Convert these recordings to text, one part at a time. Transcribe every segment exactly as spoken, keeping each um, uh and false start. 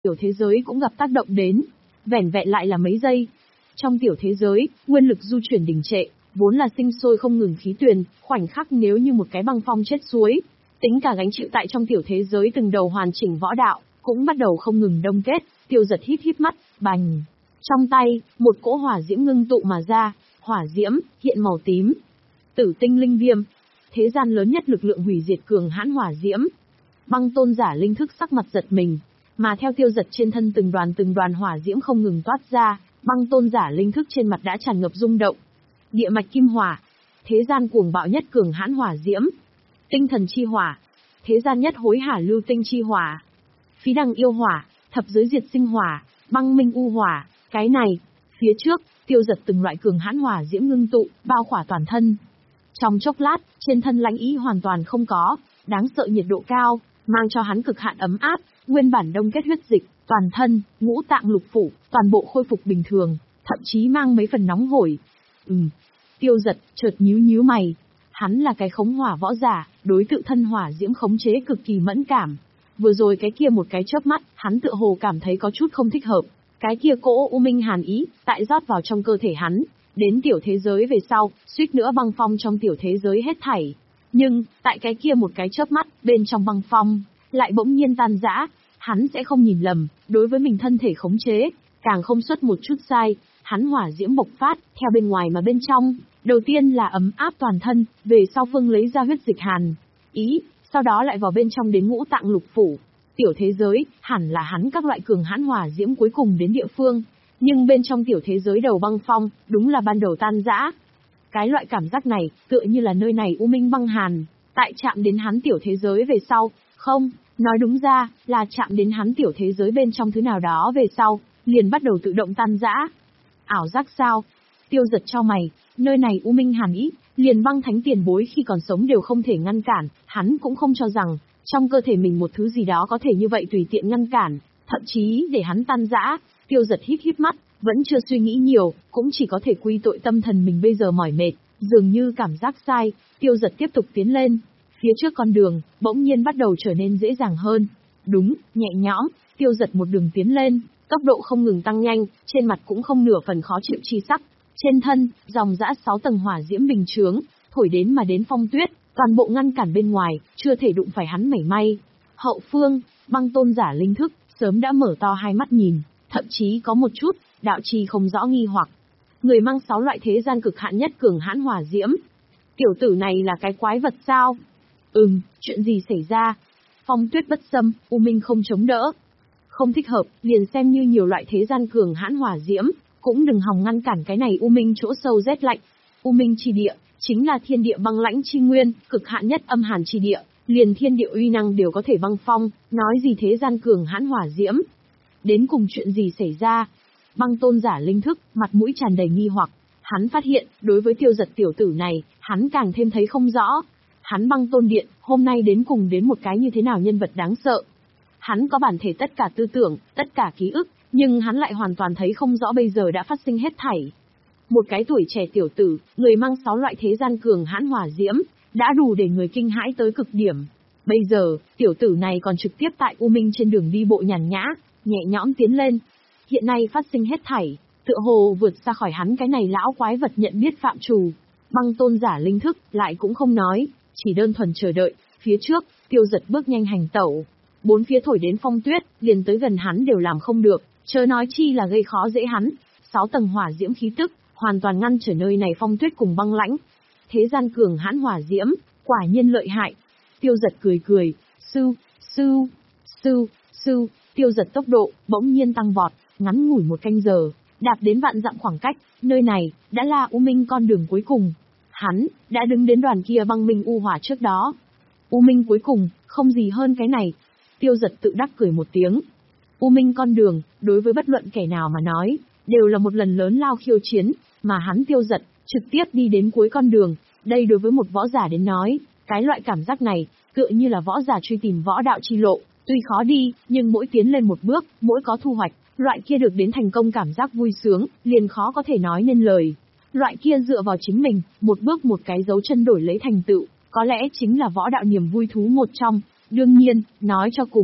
tiểu thế giới cũng gặp tác động đến. Vẻn vẹn lại là mấy giây. Trong tiểu thế giới, nguyên lực du chuyển đình trệ, vốn là sinh sôi không ngừng khí tuyền, khoảnh khắc nếu như một cái băng phong chết suối. Tính cả gánh chịu tại trong tiểu thế giới từng đầu hoàn chỉnh võ đạo, cũng bắt đầu không ngừng đông kết. Tiêu Giật híp híp mắt, bành. Trong tay, một cỗ hỏa diễm ngưng tụ mà ra, hỏa diễm, hiện màu tím. Tử tinh linh viêm. Thế gian lớn nhất lực lượng hủy diệt cường hãn hỏa diễm. Băng tôn giả linh thức sắc mặt giật mình. Mà theo Tiêu Giật trên thân từng đoàn từng đoàn hỏa diễm không ngừng toát ra, băng tôn giả linh thức trên mặt đã tràn ngập rung động. Địa mạch kim hỏa. Thế gian cuồng bạo nhất cường hãn hỏa diễm. Tinh thần chi hỏa. Thế gian nhất hối hả lưu tinh chi hỏa. Phí đằng yêu hỏa, thập giới diệt sinh hỏa, băng minh u hỏa. Cái này, phía trước, Tiêu Giật từng loại cường hãn hỏa diễm ngưng tụ, bao khỏa toàn thân. Trong chốc lát, trên thân lãnh ý hoàn toàn không có, đáng sợ nhiệt độ cao, mang cho hắn cực hạn ấm áp, nguyên bản đông kết huyết dịch, toàn thân, ngũ tạng lục phủ, toàn bộ khôi phục bình thường, thậm chí mang mấy phần nóng hổi. Ừm. Tiêu Giật chợt nhíu nhíu mày. Hắn là cái khống hỏa võ giả, đối tự thân hỏa diễm khống chế cực kỳ mẫn cảm. Vừa rồi cái kia một cái chớp mắt, hắn tựa hồ cảm thấy có chút không thích hợp. Cái kia cỗ u minh hàn ý, tại rót vào trong cơ thể hắn. Đến tiểu thế giới về sau, suýt nữa băng phong trong tiểu thế giới hết thảy. Nhưng, tại cái kia một cái chớp mắt, bên trong băng phong, lại bỗng nhiên tan rã. Hắn sẽ không nhìn lầm, đối với mình thân thể khống chế, càng không xuất một chút sai. Hắn hỏa diễm bộc phát, theo bên ngoài mà bên trong. Đầu tiên là ấm áp toàn thân, về sau phương lấy ra huyết dịch hàn ý, sau đó lại vào bên trong đến ngũ tạng lục phủ. Tiểu thế giới, hẳn là hắn các loại cường hãn hỏa diễm cuối cùng đến địa phương. Nhưng bên trong tiểu thế giới đầu băng phong, đúng là ban đầu tan rã. Cái loại cảm giác này, tựa như là nơi này u minh băng hàn, tại chạm đến hắn tiểu thế giới về sau, không, nói đúng ra, là chạm đến hắn tiểu thế giới bên trong thứ nào đó về sau, liền bắt đầu tự động tan rã. Ảo giác sao? Tiêu Giật cho mày, nơi này u minh hàn ý, liền băng thánh tiền bối khi còn sống đều không thể ngăn cản, hắn cũng không cho rằng, trong cơ thể mình một thứ gì đó có thể như vậy tùy tiện ngăn cản, thậm chí để hắn tan rã. Tiêu Giật híp híp mắt, vẫn chưa suy nghĩ nhiều, cũng chỉ có thể quy tội tâm thần mình bây giờ mỏi mệt, dường như cảm giác sai. Tiêu Giật tiếp tục tiến lên, phía trước con đường, bỗng nhiên bắt đầu trở nên dễ dàng hơn. Đúng, nhẹ nhõm, Tiêu Giật một đường tiến lên, tốc độ không ngừng tăng nhanh, trên mặt cũng không nửa phần khó chịu chi sắc. Trên thân, dòng dã sáu tầng hỏa diễm bình chướng, thổi đến mà đến phong tuyết, toàn bộ ngăn cản bên ngoài, chưa thể đụng phải hắn mảy may. Hậu phương, băng tôn giả linh thức, sớm đã mở to hai mắt nhìn, thậm chí có một chút, đạo trì không rõ nghi hoặc. Người mang sáu loại thế gian cực hạn nhất cường hãn hỏa diễm. Tiểu tử này là cái quái vật sao? Ừm, chuyện gì xảy ra? Phong tuyết bất xâm, u minh không chống đỡ. Không thích hợp, liền xem như nhiều loại thế gian cường hãn hỏa diễm, cũng đừng hòng ngăn cản cái này u minh chỗ sâu rét lạnh. U minh chi địa, chính là thiên địa băng lãnh chi nguyên, cực hạn nhất âm hàn chi địa, liền thiên địa uy năng đều có thể băng phong, nói gì thế gian cường hãn hỏa diễm. Đến cùng chuyện gì xảy ra? Băng tôn giả linh thức, mặt mũi tràn đầy nghi hoặc, hắn phát hiện, đối với Tiêu Giật tiểu tử này, hắn càng thêm thấy không rõ. Hắn băng tôn điện, hôm nay đến cùng đến một cái như thế nào nhân vật đáng sợ. Hắn có bản thể tất cả tư tưởng, tất cả ký ức, nhưng hắn lại hoàn toàn thấy không rõ bây giờ đã phát sinh hết thảy. Một cái tuổi trẻ tiểu tử, người mang sáu loại thế gian cường hãn hỏa diễm, đã đủ để người kinh hãi tới cực điểm. Bây giờ, tiểu tử này còn trực tiếp tại U Minh trên đường đi bộ nhàn nhã, nhẹ nhõm tiến lên. Hiện nay phát sinh hết thảy, tựa hồ vượt ra khỏi hắn cái này lão quái vật nhận biết phạm trù. Băng tôn giả linh thức, lại cũng không nói, chỉ đơn thuần chờ đợi. Phía trước, Tiêu Giật bước nhanh hành tẩu. Bốn phía thổi đến phong tuyết, liền tới gần hắn đều làm không được, chớ nói chi là gây khó dễ hắn. Sáu tầng hỏa diễm khí tức, hoàn toàn ngăn trở nơi này phong tuyết cùng băng lãnh. Thế gian cường hãn hỏa diễm, quả nhiên lợi hại. Tiêu Giật cười cười, sư, sư, sư, sư, Tiêu Giật tốc độ, bỗng nhiên tăng vọt, ngắn ngủi một canh giờ, đạp đến vạn dặm khoảng cách, nơi này, đã là U Minh con đường cuối cùng. Hắn, đã đứng đến đoàn kia băng minh u hỏa trước đó. U Minh cuối cùng, không gì hơn cái này. Tiêu Giật tự đắc cười một tiếng. U Minh con đường, đối với bất luận kẻ nào mà nói, đều là một lần lớn lao khiêu chiến, mà hắn Tiêu Giật, trực tiếp đi đến cuối con đường, đây đối với một võ giả đến nói, cái loại cảm giác này, tựa như là võ giả truy tìm võ đạo chi lộ, tuy khó đi, nhưng mỗi tiến lên một bước, mỗi có thu hoạch, loại kia được đến thành công cảm giác vui sướng, liền khó có thể nói nên lời. Loại kia dựa vào chính mình, một bước một cái dấu chân đổi lấy thành tựu, có lẽ chính là võ đạo niềm vui thú một trong. Đương nhiên, nói cho cùng,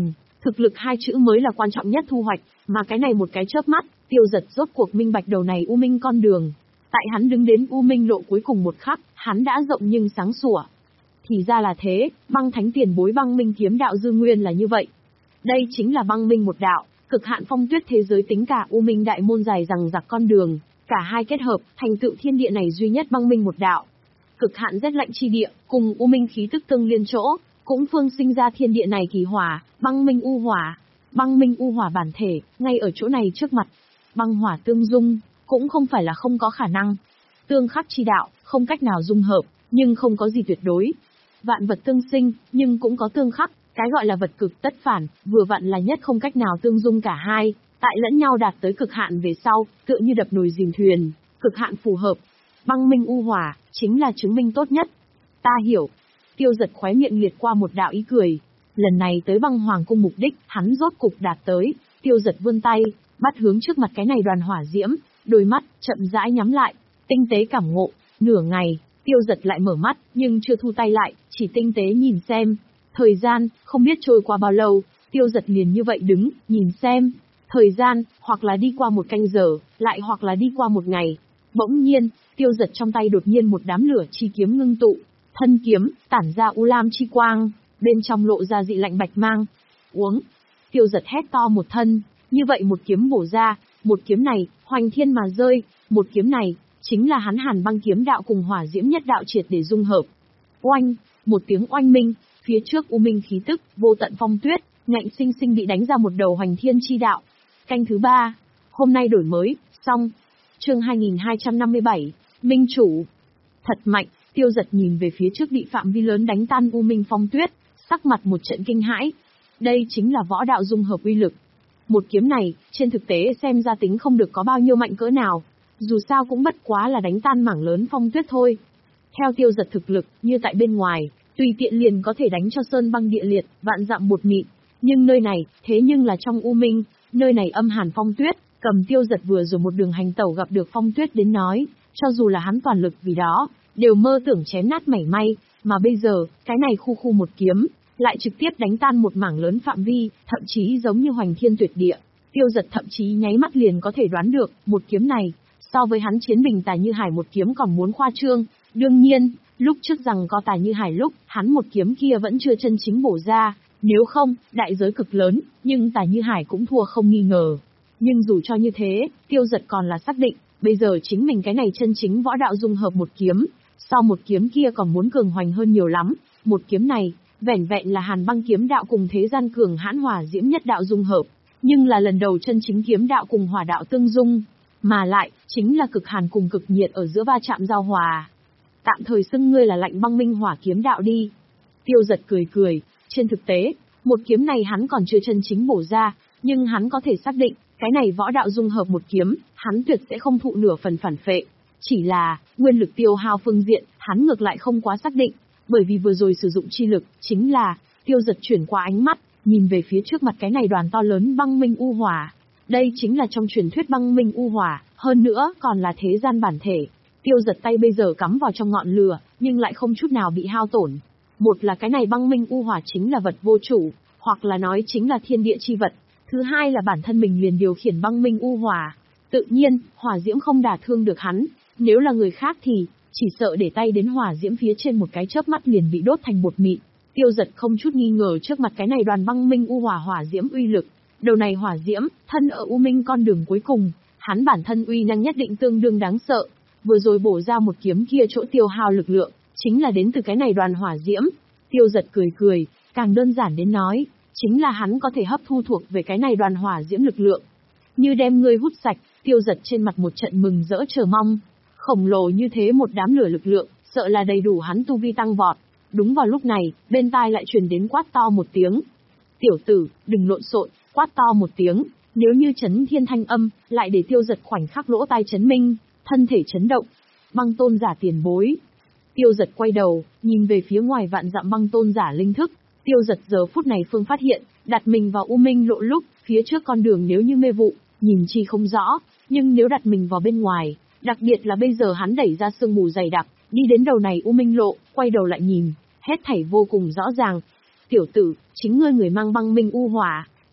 Thực lực hai chữ mới là quan trọng nhất thu hoạch, mà cái này một cái chớp mắt, Tiêu Dật rốt cuộc minh bạch đầu này U Minh con đường. Tại hắn đứng đến U Minh lộ cuối cùng một khắc, hắn đã rộng nhưng sáng sủa. Thì ra là thế, Băng Thánh tiền bối Băng Minh kiếm đạo dư nguyên là như vậy. Đây chính là Băng Minh một đạo, cực hạn phong tuyết thế giới tính cả U Minh đại môn dài rằng giặc con đường, cả hai kết hợp, thành tựu thiên địa này duy nhất Băng Minh một đạo. Cực hạn rét lạnh chi địa, cùng U Minh khí tức tương liên chỗ, cũng phương sinh ra thiên địa này kỳ hỏa, Băng Minh u hỏa. Băng Minh u hỏa bản thể, ngay ở chỗ này trước mặt. Băng hỏa tương dung, cũng không phải là không có khả năng. Tương khắc chi đạo, không cách nào dung hợp, nhưng không có gì tuyệt đối. Vạn vật tương sinh, nhưng cũng có tương khắc, cái gọi là vật cực tất phản, vừa vặn là nhất không cách nào tương dung cả hai, tại lẫn nhau đạt tới cực hạn về sau, tựa như đập nồi dìm thuyền, cực hạn phù hợp. Băng Minh u hỏa, chính là chứng minh tốt nhất. Ta hiểu. Tiêu Dật khóe miệng liệt qua một đạo ý cười. Lần này tới Băng Hoàng cung mục đích, hắn rốt cục đạt tới. Tiêu Dật vươn tay, bắt hướng trước mặt cái này đoàn hỏa diễm, đôi mắt chậm rãi nhắm lại, tinh tế cảm ngộ. Nửa ngày, Tiêu Dật lại mở mắt, nhưng chưa thu tay lại, chỉ tinh tế nhìn xem. Thời gian, không biết trôi qua bao lâu, Tiêu Dật liền như vậy đứng, nhìn xem. Thời gian, hoặc là đi qua một canh giờ, lại hoặc là đi qua một ngày. Bỗng nhiên, Tiêu Dật trong tay đột nhiên một đám lửa chi kiếm ngưng tụ, thân kiếm tản ra u lam chi quang, bên trong lộ ra dị lạnh bạch mang. Uống. Tiêu Dật hét to một thân, như vậy một kiếm bổ ra, một kiếm này, hoành thiên mà rơi, một kiếm này, chính là hắn Hàn Băng kiếm đạo cùng hỏa diễm nhất đạo triệt để dung hợp. Oanh, một tiếng oanh minh, phía trước u minh khí tức, vô tận phong tuyết, ngạnh sinh sinh bị đánh ra một đầu hoành thiên chi đạo. Canh thứ ba, hôm nay đổi mới, xong. Chương hai nghìn hai trăm năm mươi bảy, Minh chủ. Thật mạnh, Tiêu Dật nhìn về phía trước bị phạm vi lớn đánh tan u minh phong tuyết, sắc mặt một trận kinh hãi. Đây chính là võ đạo dung hợp uy lực. Một kiếm này, trên thực tế xem ra tính không được có bao nhiêu mạnh cỡ nào, dù sao cũng bất quá là đánh tan mảng lớn phong tuyết thôi. Theo Tiêu Dật thực lực, như tại bên ngoài, tùy tiện liền có thể đánh cho sơn băng địa liệt, vạn dặm bột mịn. Nhưng nơi này, thế nhưng là trong u minh, nơi này âm hàn phong tuyết, cầm Tiêu Dật vừa rồi một đường hành tẩu gặp được phong tuyết đến nói, cho dù là hắn toàn lực vì đó, đều mơ tưởng chém nát mảy may, mà bây giờ, cái này khu khu một kiếm, lại trực tiếp đánh tan một mảng lớn phạm vi, thậm chí giống như hoành thiên tuyệt địa. Tiêu Dật thậm chí nháy mắt liền có thể đoán được, một kiếm này, so với hắn chiến bình Tà Như Hải một kiếm còn muốn khoa trương. Đương nhiên, lúc trước rằng có Tà Như Hải lúc, hắn một kiếm kia vẫn chưa chân chính bổ ra, nếu không, đại giới cực lớn, nhưng Tà Như Hải cũng thua không nghi ngờ. Nhưng dù cho như thế, Tiêu Dật còn là xác định, bây giờ chính mình cái này chân chính võ đạo dung hợp một kiếm, so một kiếm kia còn muốn cường hoành hơn nhiều lắm. Một kiếm này, vẻn vẹn là Hàn Băng kiếm đạo cùng thế gian cường hãn hỏa diễm nhất đạo dung hợp, nhưng là lần đầu chân chính kiếm đạo cùng hỏa đạo tương dung, mà lại, chính là cực hàn cùng cực nhiệt ở giữa va chạm giao hòa. Tạm thời xưng ngươi là Lạnh Băng Minh hỏa kiếm đạo đi. Tiêu Dật cười cười, trên thực tế, một kiếm này hắn còn chưa chân chính bổ ra, nhưng hắn có thể xác định, cái này võ đạo dung hợp một kiếm, hắn tuyệt sẽ không thụ nửa phần phản phệ. Chỉ là, nguyên lực tiêu hao phương diện, hắn ngược lại không quá xác định, bởi vì vừa rồi sử dụng chi lực, chính là, Tiêu Dật chuyển qua ánh mắt, nhìn về phía trước mặt cái này đoàn to lớn băng minh u hỏa. Đây chính là trong truyền thuyết băng minh u hỏa, hơn nữa còn là thế gian bản thể. Tiêu Dật tay bây giờ cắm vào trong ngọn lửa, nhưng lại không chút nào bị hao tổn. Một là cái này băng minh u hỏa chính là vật vô chủ, hoặc là nói chính là thiên địa chi vật. Thứ hai là bản thân mình liền điều khiển băng minh u hỏa. Tự nhiên, hỏa diễm không đả thương được hắn. Nếu là người khác thì, chỉ sợ để tay đến hỏa diễm phía trên một cái chớp mắt liền bị đốt thành bột mịn. Tiêu Dật không chút nghi ngờ trước mặt cái này đoàn băng minh u hỏa hỏa diễm uy lực. Đầu này hỏa diễm, thân ở u minh con đường cuối cùng, hắn bản thân uy năng nhất định tương đương đáng sợ. Vừa rồi bổ ra một kiếm kia chỗ tiêu hao lực lượng, chính là đến từ cái này đoàn hỏa diễm. Tiêu Dật cười cười, càng đơn giản đến nói, chính là hắn có thể hấp thu thuộc về cái này đoàn hỏa diễm lực lượng. Như đem ngươi hút sạch, Tiêu Dật trên mặt một trận mừng rỡ chờ mong. Khổng lồ như thế một đám lửa lực lượng, sợ là đầy đủ hắn tu vi tăng vọt. Đúng vào lúc này, bên tai lại truyền đến quát to một tiếng. Tiểu tử, đừng lộn xộn, quát to một tiếng, nếu như chấn thiên thanh âm, lại để Tiêu Dật khoảnh khắc lỗ tai chấn minh, thân thể chấn động. Băng tôn giả tiền bối. Tiêu Dật quay đầu, nhìn về phía ngoài vạn dặm băng tôn giả linh thức. Tiêu Dật giờ phút này phương phát hiện, đặt mình vào u minh lộ lúc, phía trước con đường nếu như mê vụ, nhìn chi không rõ, nhưng nếu đặt mình vào bên ngoài, đặc biệt là bây giờ hắn đẩy ra sương mù dày đặc, đi đến đầu này u minh lộ, quay đầu lại nhìn, hết thảy vô cùng rõ ràng. Tiểu tử, chính ngươi người mang băng minh u hỏa,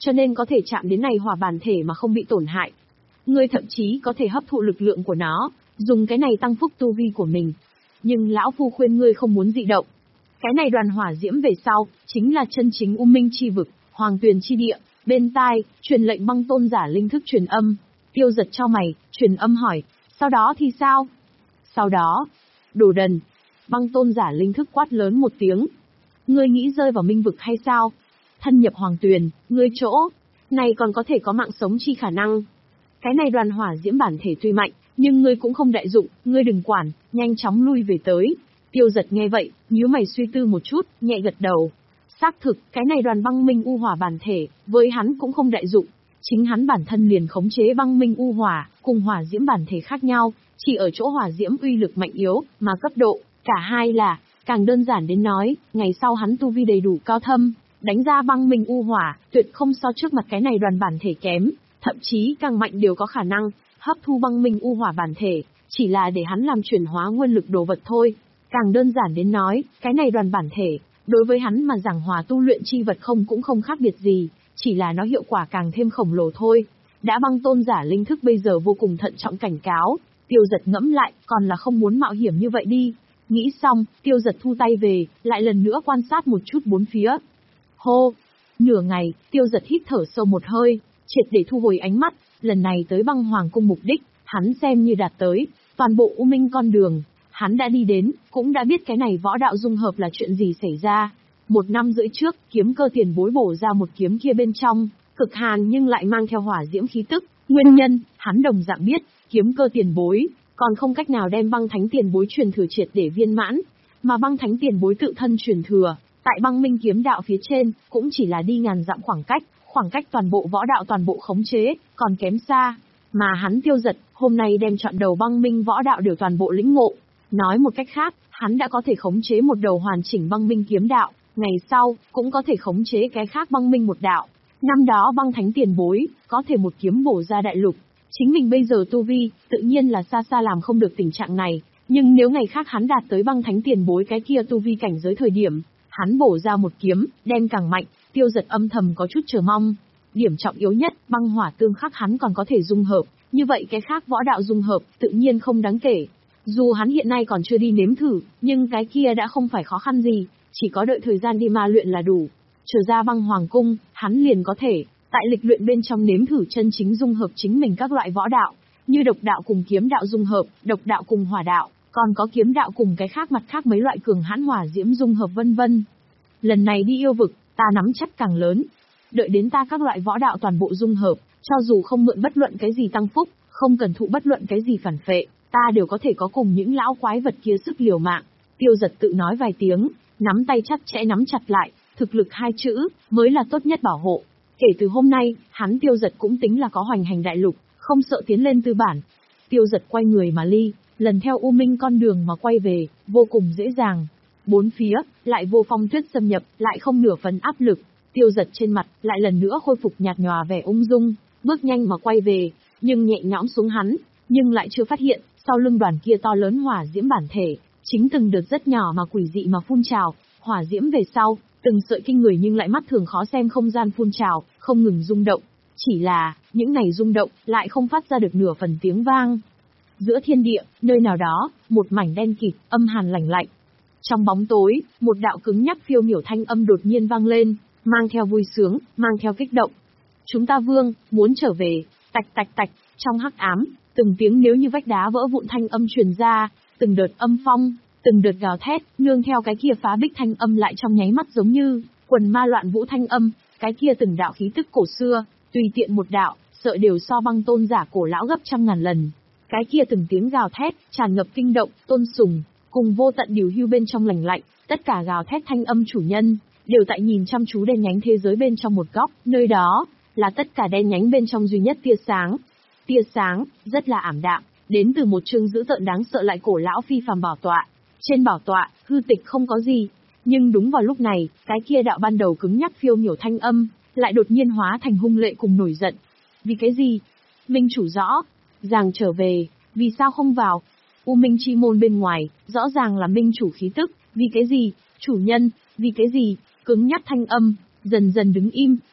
cho nên có thể chạm đến này hỏa bản thể mà không bị tổn hại. Ngươi thậm chí có thể hấp thụ lực lượng của nó, dùng cái này tăng phúc tu vi của mình. Nhưng lão phu khuyên ngươi không muốn dị động. Cái này đoàn hỏa diễm về sau, chính là chân chính U Minh chi vực, Hoàng Tuyền chi địa. Bên tai, truyền lệnh băng tôn giả linh thức truyền âm. Tiêu Giật cho mày, truyền âm hỏi, sau đó thì sao? Sau đó, đồ đần. Băng tôn giả linh thức quát lớn một tiếng. Ngươi nghĩ rơi vào minh vực hay sao? Thân nhập Hoàng Tuyền, ngươi chỗ này còn có thể có mạng sống chi khả năng. Cái này đoàn hỏa diễm bản thể tuy mạnh, nhưng ngươi cũng không đại dụng, ngươi đừng quản, nhanh chóng lui về tới. Tiêu Giật nghe vậy, nhíu mày suy tư một chút, nhẹ gật đầu. Xác thực, cái này đoàn băng minh u hỏa bản thể, với hắn cũng không đại dụng. Chính hắn bản thân liền khống chế băng minh u hỏa, cùng hỏa diễm bản thể khác nhau, chỉ ở chỗ hỏa diễm uy lực mạnh yếu, mà cấp độ, cả hai là, càng đơn giản đến nói, ngày sau hắn tu vi đầy đủ cao thâm, đánh ra băng minh u hỏa, tuyệt không so trước mặt cái này đoàn bản thể kém, thậm chí càng mạnh đều có khả năng, hấp thu băng minh u hỏa bản thể, chỉ là để hắn làm chuyển hóa nguyên lực đồ vật thôi. Càng đơn giản đến nói, cái này đoàn bản thể, đối với hắn mà giảng hòa tu luyện chi vật không cũng không khác biệt gì, chỉ là nó hiệu quả càng thêm khổng lồ thôi. Đã băng tôn giả linh thức bây giờ vô cùng thận trọng cảnh cáo, Tiêu Giật ngẫm lại, còn là không muốn mạo hiểm như vậy đi. Nghĩ xong, Tiêu Giật thu tay về, lại lần nữa quan sát một chút bốn phía. Hô! Nửa ngày, Tiêu Giật hít thở sâu một hơi, triệt để thu hồi ánh mắt, lần này tới băng hoàng cung mục đích, hắn xem như đạt tới, toàn bộ U Minh con đường. Hắn đã đi đến, cũng đã biết cái này võ đạo dung hợp là chuyện gì xảy ra. Một năm rưỡi trước, kiếm cơ tiền bối bổ ra một kiếm kia bên trong, cực hàn nhưng lại mang theo hỏa diễm khí tức. Nguyên nhân, hắn đồng dạng biết, kiếm cơ tiền bối, còn không cách nào đem băng thánh tiền bối truyền thừa triệt để viên mãn. Mà băng thánh tiền bối tự thân truyền thừa, tại băng minh kiếm đạo phía trên, cũng chỉ là đi ngàn dặm khoảng cách, khoảng cách toàn bộ võ đạo toàn bộ khống chế, còn kém xa. Mà hắn Tiêu Giật, hôm nay đem chọn đầu băng minh võ đạo đều toàn bộ lĩnh ngộ. Nói một cách khác, hắn đã có thể khống chế một đầu hoàn chỉnh băng minh kiếm đạo, ngày sau, cũng có thể khống chế cái khác băng minh một đạo. Năm đó băng thánh tiền bối, có thể một kiếm bổ ra đại lục. Chính mình bây giờ tu vi, tự nhiên là xa xa làm không được tình trạng này, nhưng nếu ngày khác hắn đạt tới băng thánh tiền bối cái kia tu vi cảnh giới thời điểm, hắn bổ ra một kiếm, đem càng mạnh. Tiêu Giật âm thầm có chút chờ mong. Điểm trọng yếu nhất, băng hỏa tương khắc hắn còn có thể dung hợp, như vậy cái khác võ đạo dung hợp, tự nhiên không đáng kể. Dù hắn hiện nay còn chưa đi nếm thử, nhưng cái kia đã không phải khó khăn gì, chỉ có đợi thời gian đi ma luyện là đủ. Trở ra băng hoàng cung, hắn liền có thể, tại lịch luyện bên trong nếm thử chân chính dung hợp chính mình các loại võ đạo, như độc đạo cùng kiếm đạo dung hợp, độc đạo cùng hỏa đạo, còn có kiếm đạo cùng cái khác mặt khác mấy loại cường hãn hỏa diễm dung hợp vân vân. Lần này đi yêu vực, ta nắm chắc càng lớn. Đợi đến ta các loại võ đạo toàn bộ dung hợp, cho dù không mượn bất luận cái gì tăng phúc, không cần thụ bất luận cái gì phản phệ, ta đều có thể có cùng những lão quái vật kia sức liều mạng. Tiêu Giật tự nói vài tiếng, nắm tay chặt chẽ nắm chặt lại, thực lực hai chữ, mới là tốt nhất bảo hộ. Kể từ hôm nay, hắn Tiêu Giật cũng tính là có hoành hành đại lục, không sợ tiến lên tư bản. Tiêu Giật quay người mà ly, lần theo U Minh con đường mà quay về, vô cùng dễ dàng. Bốn phía, lại vô phong tuyết xâm nhập, lại không nửa phần áp lực. Tiêu Giật trên mặt, lại lần nữa khôi phục nhạt nhòa vẻ ung dung, bước nhanh mà quay về, nhưng nhẹ nhõm xuống hắn, nhưng lại chưa phát hiện, sau lưng đoàn kia to lớn hỏa diễm bản thể, chính từng đợt rất nhỏ mà quỷ dị mà phun trào, hỏa diễm về sau, từng sợi kinh người nhưng lại mắt thường khó xem không gian phun trào, không ngừng rung động. Chỉ là, những này rung động, lại không phát ra được nửa phần tiếng vang. Giữa thiên địa, nơi nào đó, một mảnh đen kịt, âm hàn lạnh lạnh. Trong bóng tối, một đạo cứng nhắc phiêu miểu thanh âm đột nhiên vang lên, mang theo vui sướng, mang theo kích động. Chúng ta vương, muốn trở về, tạch tạch tạch, trong hắc ám, từng tiếng nếu như vách đá vỡ vụn thanh âm truyền ra, từng đợt âm phong, từng đợt gào thét, nương theo cái kia phá bích thanh âm lại trong nháy mắt giống như quần ma loạn vũ thanh âm, cái kia từng đạo khí tức cổ xưa, tùy tiện một đạo, sợ đều so băng tôn giả cổ lão gấp trăm ngàn lần. Cái kia từng tiếng gào thét, tràn ngập kinh động, tôn sùng, cùng vô tận điều hưu bên trong lành lạnh, tất cả gào thét thanh âm chủ nhân, đều tại nhìn chăm chú đen nhánh thế giới bên trong một góc, nơi đó, là tất cả đen nhánh bên trong duy nhất tia sáng. Tia sáng, rất là ảm đạm, đến từ một chương dữ tợn đáng sợ lại cổ lão phi phàm bảo tọa. Trên bảo tọa, hư tịch không có gì, nhưng đúng vào lúc này, cái kia đạo ban đầu cứng nhắc phiêu miểu thanh âm, lại đột nhiên hóa thành hung lệ cùng nổi giận. Vì cái gì? Minh chủ rõ, ràng trở về, vì sao không vào? U Minh chi môn bên ngoài, rõ ràng là minh chủ khí tức, vì cái gì? Chủ nhân, vì cái gì? Cứng nhắc thanh âm, dần dần đứng im,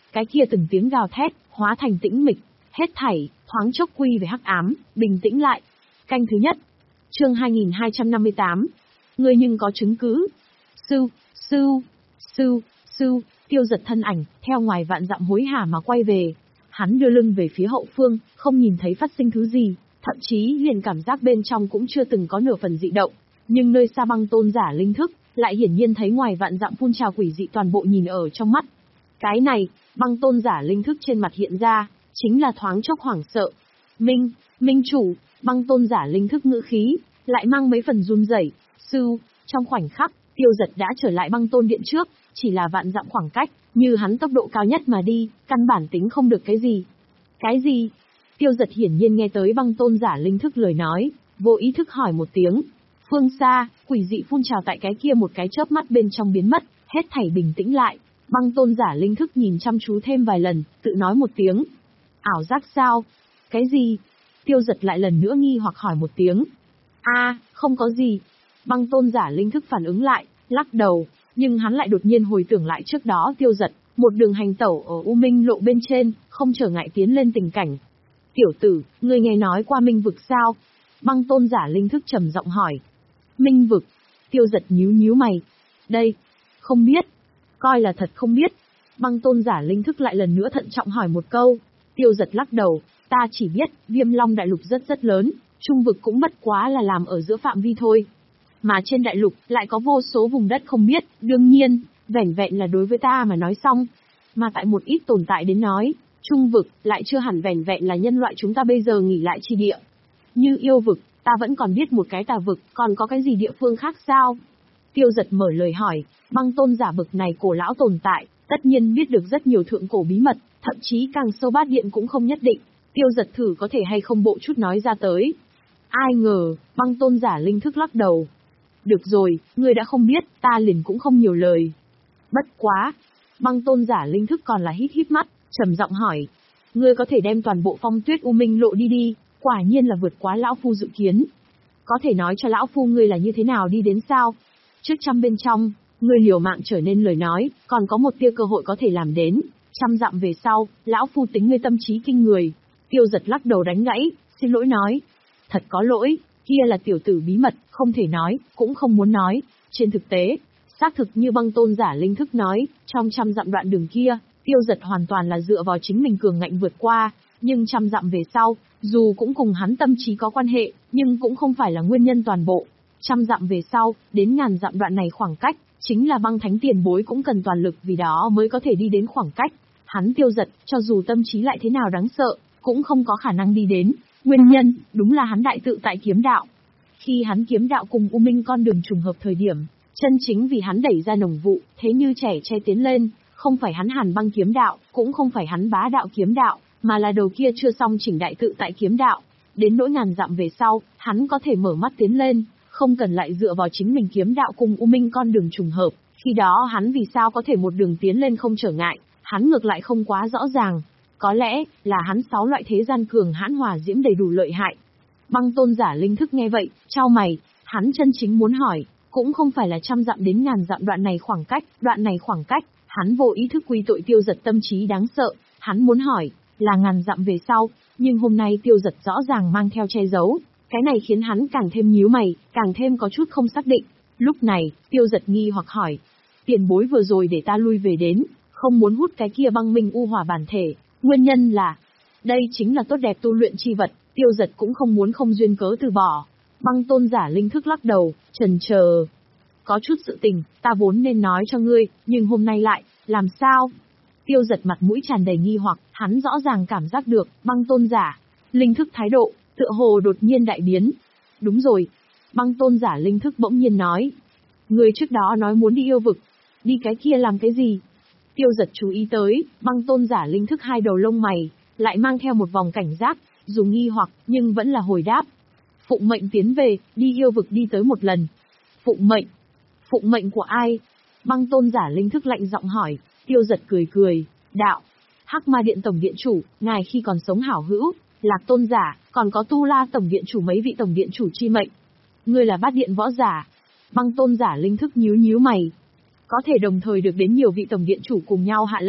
Cái kia từng tiếng gào thét, hóa thành tĩnh mịch, hết thảy, thoáng chốc quy về hắc ám, bình tĩnh lại. Canh thứ nhất. Chương hai nghìn hai trăm năm mươi tám. Ngươi nhưng có chứng cứ. Sư, sư, sư, sư, Tiêu Giật thân ảnh, theo ngoài vạn dặm hối hả mà quay về. Hắn đưa lưng về phía hậu phương, không nhìn thấy phát sinh thứ gì, thậm chí liền cảm giác bên trong cũng chưa từng có nửa phần dị động. Nhưng nơi xa Băng Tôn giả linh thức, lại hiển nhiên thấy ngoài vạn dặm phun trào quỷ dị toàn bộ nhìn ở trong mắt. Cái này, Băng Tôn giả linh thức trên mặt hiện ra, chính là thoáng chốc hoảng sợ. Minh, Minh chủ, Băng Tôn giả linh thức ngữ khí, lại mang mấy phần run rẩy. Sư, trong khoảnh khắc, Tiêu Giật đã trở lại Băng Tôn điện trước, chỉ là vạn dặm khoảng cách, như hắn tốc độ cao nhất mà đi, căn bản tính không được cái gì. Cái gì? Tiêu Giật hiển nhiên nghe tới Băng Tôn giả linh thức lời nói, vô ý thức hỏi một tiếng. Phương xa, quỷ dị phun trào tại cái kia một cái chớp mắt bên trong biến mất, hết thảy bình tĩnh lại. Băng Tôn giả linh thức nhìn chăm chú thêm vài lần, tự nói một tiếng. Ảo giác sao? Cái gì? Tiêu Giật lại lần nữa nghi hoặc hỏi một tiếng. A, không có gì. Băng Tôn giả linh thức phản ứng lại, lắc đầu, nhưng hắn lại đột nhiên hồi tưởng lại trước đó Tiêu Giật, một đường hành tẩu ở U Minh lộ bên trên, không trở ngại tiến lên tình cảnh. Tiểu tử, ngươi nghe nói qua Minh vực sao? Băng Tôn giả linh thức trầm giọng hỏi. Minh vực? Tiêu Giật nhíu nhíu mày. Đây, không biết. Coi là thật không biết. Băng Tôn giả linh thức lại lần nữa thận trọng hỏi một câu. Tiêu Giật lắc đầu, ta chỉ biết, Viêm Long đại lục rất rất lớn, trung vực cũng bất quá là làm ở giữa phạm vi thôi. Mà trên đại lục, lại có vô số vùng đất không biết, đương nhiên, vẻn vẹn là đối với ta mà nói xong. Mà tại một ít tồn tại đến nói, trung vực, lại chưa hẳn vẻn vẹn là nhân loại chúng ta bây giờ nghỉ lại chi địa. Như yêu vực, ta vẫn còn biết một cái tà vực, còn có cái gì địa phương khác sao? Tiêu Giật mở lời hỏi, Băng Tôn giả bực này cổ lão tồn tại, tất nhiên biết được rất nhiều thượng cổ bí mật, thậm chí càng sâu bát điện cũng không nhất định. Tiêu Giật thử có thể hay không bộ chút nói ra tới. Ai ngờ, Băng Tôn giả linh thức lắc đầu. Được rồi, ngươi đã không biết, ta liền cũng không nhiều lời. Bất quá. Băng Tôn giả linh thức còn là hít hít mắt, trầm giọng hỏi. Ngươi có thể đem toàn bộ Phong Tuyết U Minh lộ đi đi, quả nhiên là vượt quá lão phu dự kiến. Có thể nói cho lão phu ngươi là như thế nào đi đến sao? Trước trăm bên trong, ngươi liều mạng trở nên lời nói, còn có một tia cơ hội có thể làm đến. Trăm dặm về sau, lão phu tính ngươi tâm trí kinh người. Tiêu Giật lắc đầu đánh gãy, xin lỗi nói. Thật có lỗi, kia là tiểu tử bí mật, không thể nói, cũng không muốn nói. Trên thực tế, xác thực như Băng Tôn giả linh thức nói, trong trăm dặm đoạn đường kia, Tiêu Giật hoàn toàn là dựa vào chính mình cường ngạnh vượt qua, nhưng trăm dặm về sau, dù cũng cùng hắn tâm trí có quan hệ, nhưng cũng không phải là nguyên nhân toàn bộ. Trăm dặm về sau, đến ngàn dặm đoạn này khoảng cách, chính là Băng Thánh tiền bối cũng cần toàn lực vì đó mới có thể đi đến khoảng cách. Hắn Tiêu Giật, cho dù tâm trí lại thế nào đáng sợ, cũng không có khả năng đi đến. Nguyên nhân, đúng là hắn đại tự tại kiếm đạo. Khi hắn kiếm đạo cùng U Minh con đường trùng hợp thời điểm, chân chính vì hắn đẩy ra nồng vụ, thế như trẻ che tiến lên, không phải hắn Hàn Băng kiếm đạo, cũng không phải hắn Bá đạo kiếm đạo, mà là đầu kia chưa xong chỉnh đại tự tại kiếm đạo. Đến nỗi ngàn dặm về sau, hắn có thể mở mắt tiến lên, không cần lại dựa vào chính mình kiếm đạo cùng U Minh con đường trùng hợp, khi đó hắn vì sao có thể một đường tiến lên không trở ngại, hắn ngược lại không quá rõ ràng. Có lẽ, là hắn sáu loại thế gian cường hãn hòa diễm đầy đủ lợi hại. Băng Tôn giả linh thức nghe vậy, chau mày, hắn chân chính muốn hỏi, cũng không phải là trăm dặm đến ngàn dặm đoạn này khoảng cách, đoạn này khoảng cách, hắn vô ý thức quy tội Tiêu Giật tâm trí đáng sợ, hắn muốn hỏi, là ngàn dặm về sau, nhưng hôm nay Tiêu Giật rõ ràng mang theo che giấu, cái này khiến hắn càng thêm nhíu mày, càng thêm có chút không xác định. Lúc này, Tiêu Giật nghi hoặc hỏi, tiền bối vừa rồi để ta lui về đến, không muốn hút cái kia băng minh u hỏa bản thể, nguyên nhân là, đây chính là tốt đẹp tu luyện chi vật, Tiêu Giật cũng không muốn không duyên cớ từ bỏ. Băng Tôn giả linh thức lắc đầu, chần chờ. Có chút sự tình, ta vốn nên nói cho ngươi, nhưng hôm nay lại, làm sao? Tiêu Giật mặt mũi tràn đầy nghi hoặc, hắn rõ ràng cảm giác được, Băng Tôn giả, linh thức thái độ, tựa hồ đột nhiên đại biến. Đúng rồi. Băng Tôn giả linh thức bỗng nhiên nói. Ngươi trước đó nói muốn đi yêu vực, đi cái kia làm cái gì? Tiêu Giật chú ý tới, Băng Tôn giả linh thức hai đầu lông mày, lại mang theo một vòng cảnh giác, dù nghi hoặc, nhưng vẫn là hồi đáp. Phụng mệnh tiến về, đi yêu vực đi tới một lần. Phụng mệnh? Phụng mệnh của ai? Băng Tôn giả linh thức lạnh giọng hỏi. Tiêu Giật cười cười, đạo. Hắc Ma Điện Tổng Điện Chủ, ngài khi còn sống hảo hữu, Lạc Tôn giả, còn có Tu La Tổng Điện Chủ mấy vị Tổng Điện Chủ chi mệnh. Ngươi là bát điện võ giả. Băng Tôn giả linh thức nhíu nhíu mày. Có thể đồng thời được đến nhiều vị Tổng Điện Chủ cùng nhau hạ lệnh,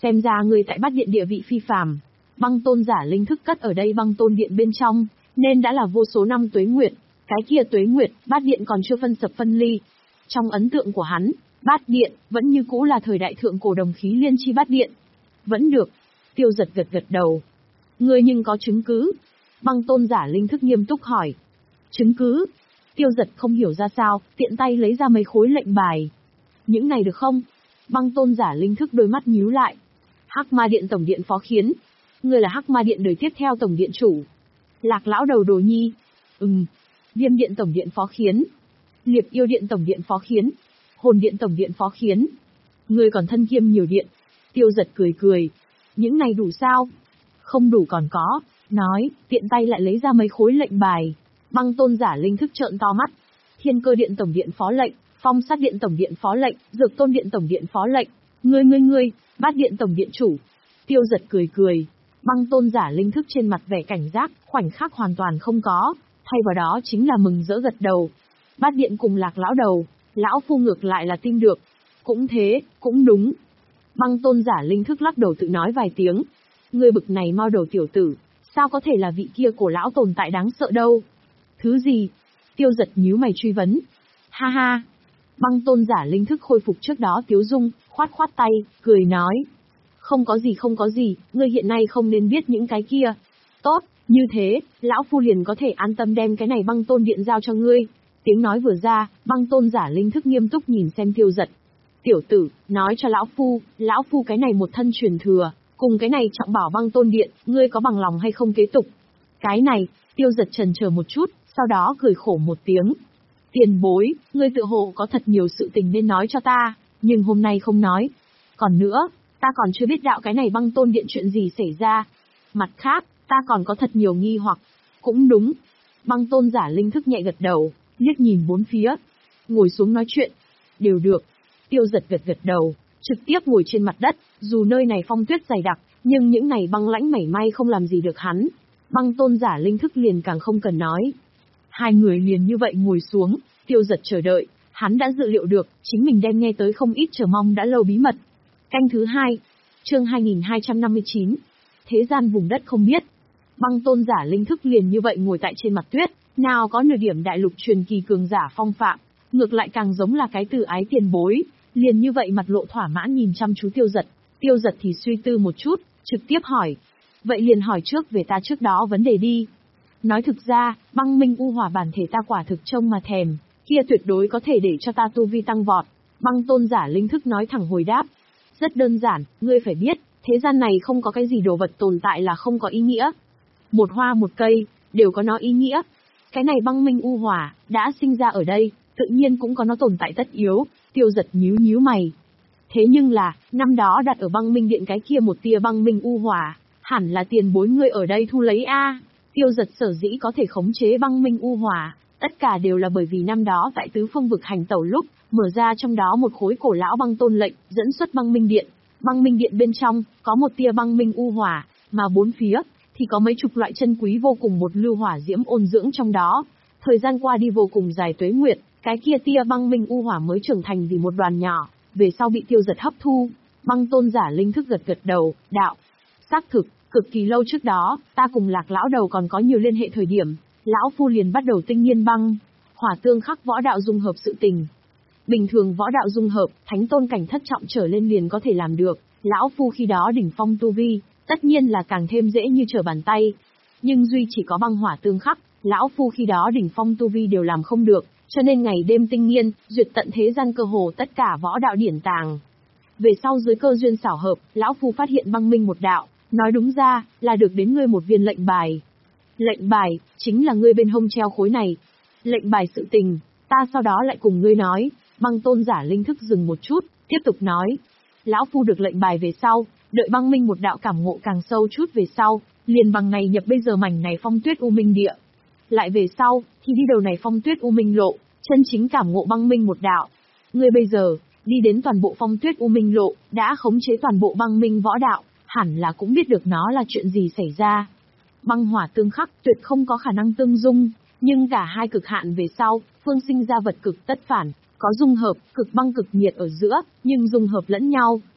Xem ra ngươi tại Bát Điện địa vị phi phàm, băng tôn giả linh thức cất ở đây băng tôn điện bên trong, nên đã là vô số năm tuế nguyệt, cái kia tuế nguyệt, Bát Điện còn chưa phân sập phân ly. Trong ấn tượng của hắn, Bát Điện vẫn như cũ là thời đại thượng cổ đồng khí liên chi Bát Điện. Vẫn được. Tiêu Giật gật gật đầu. Ngươi nhưng có chứng cứ? Băng tôn giả linh thức nghiêm túc hỏi. Chứng cứ? Tiêu Giật không hiểu ra sao, tiện tay lấy ra mấy khối lệnh bài. Những này được không? Băng tôn giả linh thức đôi mắt nhíu lại. Hắc Ma Điện tổng điện phó khiến. Ngươi là Hắc Ma Điện đời tiếp theo tổng điện chủ. Lạc lão đầu Đồ Nhi. Ừm. Viêm Điện tổng điện phó khiến. Liệp Yêu Điện tổng điện phó khiến. Hồn Điện tổng điện phó khiến. Ngươi còn thân kiêm nhiều điện. Tiêu Giật cười cười. Những này đủ sao? Không đủ còn có. Nói, tiện tay lại lấy ra mấy khối lệnh bài. Băng tôn giả linh thức trợn to mắt. Thiên Cơ Điện tổng điện phó lệnh, Phong Sát Điện tổng điện phó lệnh, Dược Tôn Điện tổng điện phó lệnh. Ngươi ngươi ngươi, Bát Điện tổng điện chủ. Tiêu Giật cười cười. Băng tôn giả linh thức trên mặt vẻ cảnh giác, khoảnh khắc hoàn toàn không có, thay vào đó chính là mừng rỡ gật đầu. Bát Điện cùng Lạc lão đầu, lão phu ngược lại là tin được. Cũng thế, cũng đúng. Băng tôn giả linh thức lắc đầu tự nói vài tiếng. Ngươi bực này mau đầu tiểu tử, sao có thể là vị kia cổ lão tồn tại đáng sợ đâu? Thứ gì? Tiêu Giật nhíu mày truy vấn. Ha ha. Băng tôn giả linh thức khôi phục trước đó tiếu dung, khoát khoát tay, cười nói. Không có gì không có gì, ngươi hiện nay không nên biết những cái kia. Tốt, như thế, lão phu liền có thể an tâm đem cái này băng tôn điện giao cho ngươi. Tiếng nói vừa ra, băng tôn giả linh thức nghiêm túc nhìn xem Tiêu Giật. Tiểu tử, nói cho lão phu, lão phu cái này một thân truyền thừa, cùng cái này trọng bảo băng tôn điện, ngươi có bằng lòng hay không kế tục? Cái này, Tiêu Giật chần chờ một chút, sau đó cười khổ một tiếng. Tiền bối, ngươi tự hồ có thật nhiều sự tình nên nói cho ta, nhưng hôm nay không nói. Còn nữa, ta còn chưa biết đạo cái này băng tôn điện chuyện gì xảy ra. Mặt khác, ta còn có thật nhiều nghi hoặc. Cũng đúng. Băng tôn giả linh thức nhẹ gật đầu, liếc nhìn bốn phía. Ngồi xuống nói chuyện. Đều được. Tiêu Giật gật gật đầu, trực tiếp ngồi trên mặt đất, dù nơi này phong tuyết dày đặc, nhưng những này băng lãnh mảy may không làm gì được hắn. Băng tôn giả linh thức liền càng không cần nói. Hai người liền như vậy ngồi xuống, Tiêu Giật chờ đợi, hắn đã dự liệu được, chính mình đem nghe tới không ít chờ mong đã lâu bí mật. Canh thứ hai, chương hai nghìn hai trăm năm mươi chín, thế gian vùng đất không biết. Băng tôn giả linh thức liền như vậy ngồi tại trên mặt tuyết, nào có nửa điểm đại lục truyền kỳ cường giả phong phạm, ngược lại càng giống là cái từ ái tiền bối, liền như vậy mặt lộ thỏa mãn nhìn chăm chú Tiêu Giật. Tiêu Giật thì suy tư một chút, trực tiếp hỏi. Vậy liền hỏi trước về ta trước đó vấn đề đi. Nói thực ra, băng minh u hỏa bản thể ta quả thực trông mà thèm, kia tuyệt đối có thể để cho ta tu vi tăng vọt. Băng tôn giả linh thức nói thẳng hồi đáp. Rất đơn giản, ngươi phải biết, thế gian này không có cái gì đồ vật tồn tại là không có ý nghĩa. Một hoa một cây, đều có nó ý nghĩa. Cái này băng minh u hỏa, đã sinh ra ở đây, tự nhiên cũng có nó tồn tại tất yếu. Tiêu Giật nhíu nhíu mày. Thế nhưng là, năm đó đặt ở băng minh điện cái kia một tia băng minh u hỏa, hẳn là tiền bối ngươi ở đây thu lấy a. Tiêu Giật sở dĩ có thể khống chế băng minh u hỏa, tất cả đều là bởi vì năm đó tại tứ phương vực hành tẩu lúc, mở ra trong đó một khối cổ lão băng tôn lệnh, dẫn xuất băng minh điện. Băng minh điện bên trong, có một tia băng minh u hỏa, mà bốn phía, thì có mấy chục loại chân quý vô cùng một lưu hỏa diễm ôn dưỡng trong đó. Thời gian qua đi vô cùng dài tuế nguyệt, cái kia tia băng minh u hỏa mới trưởng thành vì một đoàn nhỏ, về sau bị Tiêu Giật hấp thu. Băng tôn giả linh thức gật gật đầu, đạo. Xác thực, cực kỳ lâu trước đó, ta cùng Lạc lão đầu còn có nhiều liên hệ thời điểm, lão phu liền bắt đầu tinh nhiên băng, hỏa tương khắc võ đạo dung hợp sự tình. Bình thường võ đạo dung hợp, thánh tôn cảnh thất trọng trở lên liền có thể làm được, lão phu khi đó đỉnh phong tu vi, tất nhiên là càng thêm dễ như trở bàn tay. Nhưng duy chỉ có băng hỏa tương khắc, lão phu khi đó đỉnh phong tu vi đều làm không được, cho nên ngày đêm tinh nghiên, duyệt tận thế gian cơ hồ tất cả võ đạo điển tàng. Về sau dưới cơ duyên xảo hợp, lão phu phát hiện băng minh một đạo, nói đúng ra, là được đến ngươi một viên lệnh bài. Lệnh bài, chính là ngươi bên hông treo khối này. Lệnh bài sự tình, ta sau đó lại cùng ngươi nói. Băng tôn giả linh thức dừng một chút, tiếp tục nói. Lão phu được lệnh bài về sau, đợi băng minh một đạo cảm ngộ càng sâu chút về sau, liền bằng này nhập bây giờ mảnh này phong tuyết u minh địa. Lại về sau, thì đi đầu này phong tuyết u minh lộ, chân chính cảm ngộ băng minh một đạo. Ngươi bây giờ, đi đến toàn bộ phong tuyết u minh lộ, đã khống chế toàn bộ băng minh võ đạo, hẳn là cũng biết được nó là chuyện gì xảy ra. Băng hỏa tương khắc tuyệt không có khả năng tương dung, nhưng cả hai cực hạn về sau, phương sinh ra vật cực tất phản, có dung hợp, cực băng cực nhiệt ở giữa, nhưng dung hợp lẫn nhau.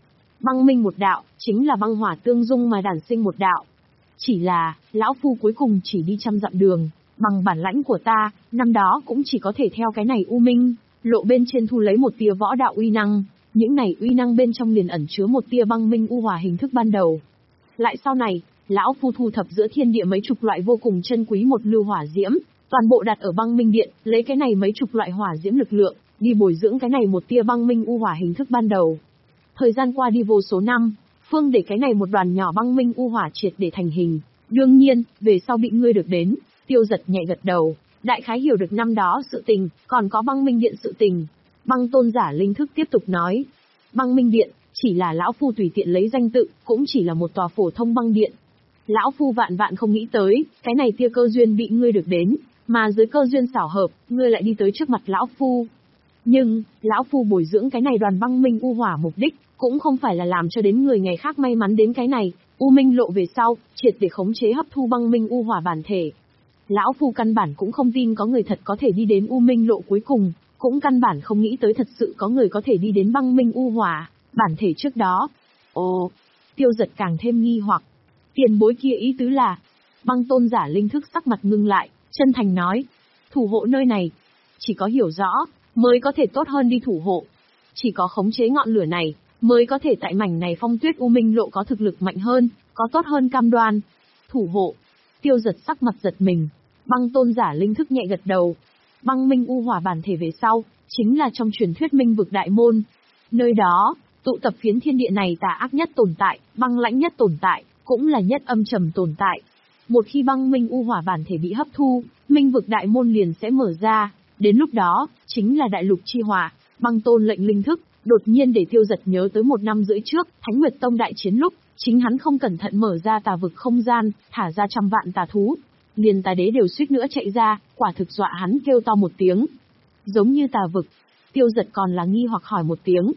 Băng minh một đạo, chính là băng hỏa tương dung mà đản sinh một đạo. Chỉ là, lão phu cuối cùng chỉ đi trăm dặm đường, bằng bản lãnh của ta, năm đó cũng chỉ có thể theo cái này u minh, lộ bên trên thu lấy một tia võ đạo uy năng, những này uy năng bên trong liền ẩn chứa một tia băng minh u hỏa hình thức ban đầu. Lại sau này, lão phu thu thập giữa thiên địa mấy chục loại vô cùng chân quý một lưu hỏa diễm, toàn bộ đặt ở băng minh điện, lấy cái này mấy chục loại hỏa diễm lực lượng, đi bồi dưỡng cái này một tia băng minh u hỏa hình thức ban đầu. Thời gian qua đi vô số năm, phương để cái này một đoàn nhỏ băng minh u hỏa triệt để thành hình. Đương nhiên, về sau bị ngươi được đến, Tiêu Giật nhẹ gật đầu, đại khái hiểu được năm đó sự tình, còn có băng minh điện sự tình. Băng tôn giả linh thức tiếp tục nói, băng minh điện, chỉ là lão phu tùy tiện lấy danh tự, cũng chỉ là một tòa phổ thông băng điện. Lão phu vạn vạn không nghĩ tới, cái này tia cơ duyên bị ngươi được đến, mà dưới cơ duyên xảo hợp, ngươi lại đi tới trước mặt lão phu. Nhưng, lão phu bồi dưỡng cái này đoàn băng minh u hỏa mục đích, cũng không phải là làm cho đến người ngày khác may mắn đến cái này, u minh lộ về sau, triệt để khống chế hấp thu băng minh u hỏa bản thể. Lão phu căn bản cũng không tin có người thật có thể đi đến u minh lộ cuối cùng, cũng căn bản không nghĩ tới thật sự có người có thể đi đến băng minh u hỏa bản thể trước đó. Ồ, Tiêu Giật càng thêm nghi hoặc. Tiền bối kia ý tứ là, băng tôn giả linh thức sắc mặt ngưng lại, chân thành nói, thủ hộ nơi này, chỉ có hiểu rõ, mới có thể tốt hơn đi thủ hộ. Chỉ có khống chế ngọn lửa này, mới có thể tại mảnh này phong tuyết u minh lộ có thực lực mạnh hơn, có tốt hơn cam đoan. Thủ hộ. Tiêu Giật sắc mặt giật mình. Băng tôn giả linh thức nhẹ gật đầu. Băng minh u hỏa bản thể về sau, chính là trong truyền thuyết minh vực đại môn. Nơi đó, tụ tập phiến thiên địa này tà ác nhất tồn tại, băng lãnh nhất tồn tại, cũng là nhất âm trầm tồn tại. Một khi băng minh u hỏa bản thể bị hấp thu, minh vực đại môn liền sẽ mở ra. Đến lúc đó, chính là đại lục chi hỏa. Băng tôn lệnh linh thức, đột nhiên để Tiêu Giật nhớ tới một năm rưỡi trước, Thánh Nguyệt Tông đại chiến lúc, chính hắn không cẩn thận mở ra tà vực không gian, thả ra trăm vạn tà thú. Liền tà đế đều suýt nữa chạy ra, quả thực dọa hắn kêu to một tiếng. Giống như tà vực. Tiêu Giật còn là nghi hoặc hỏi một tiếng.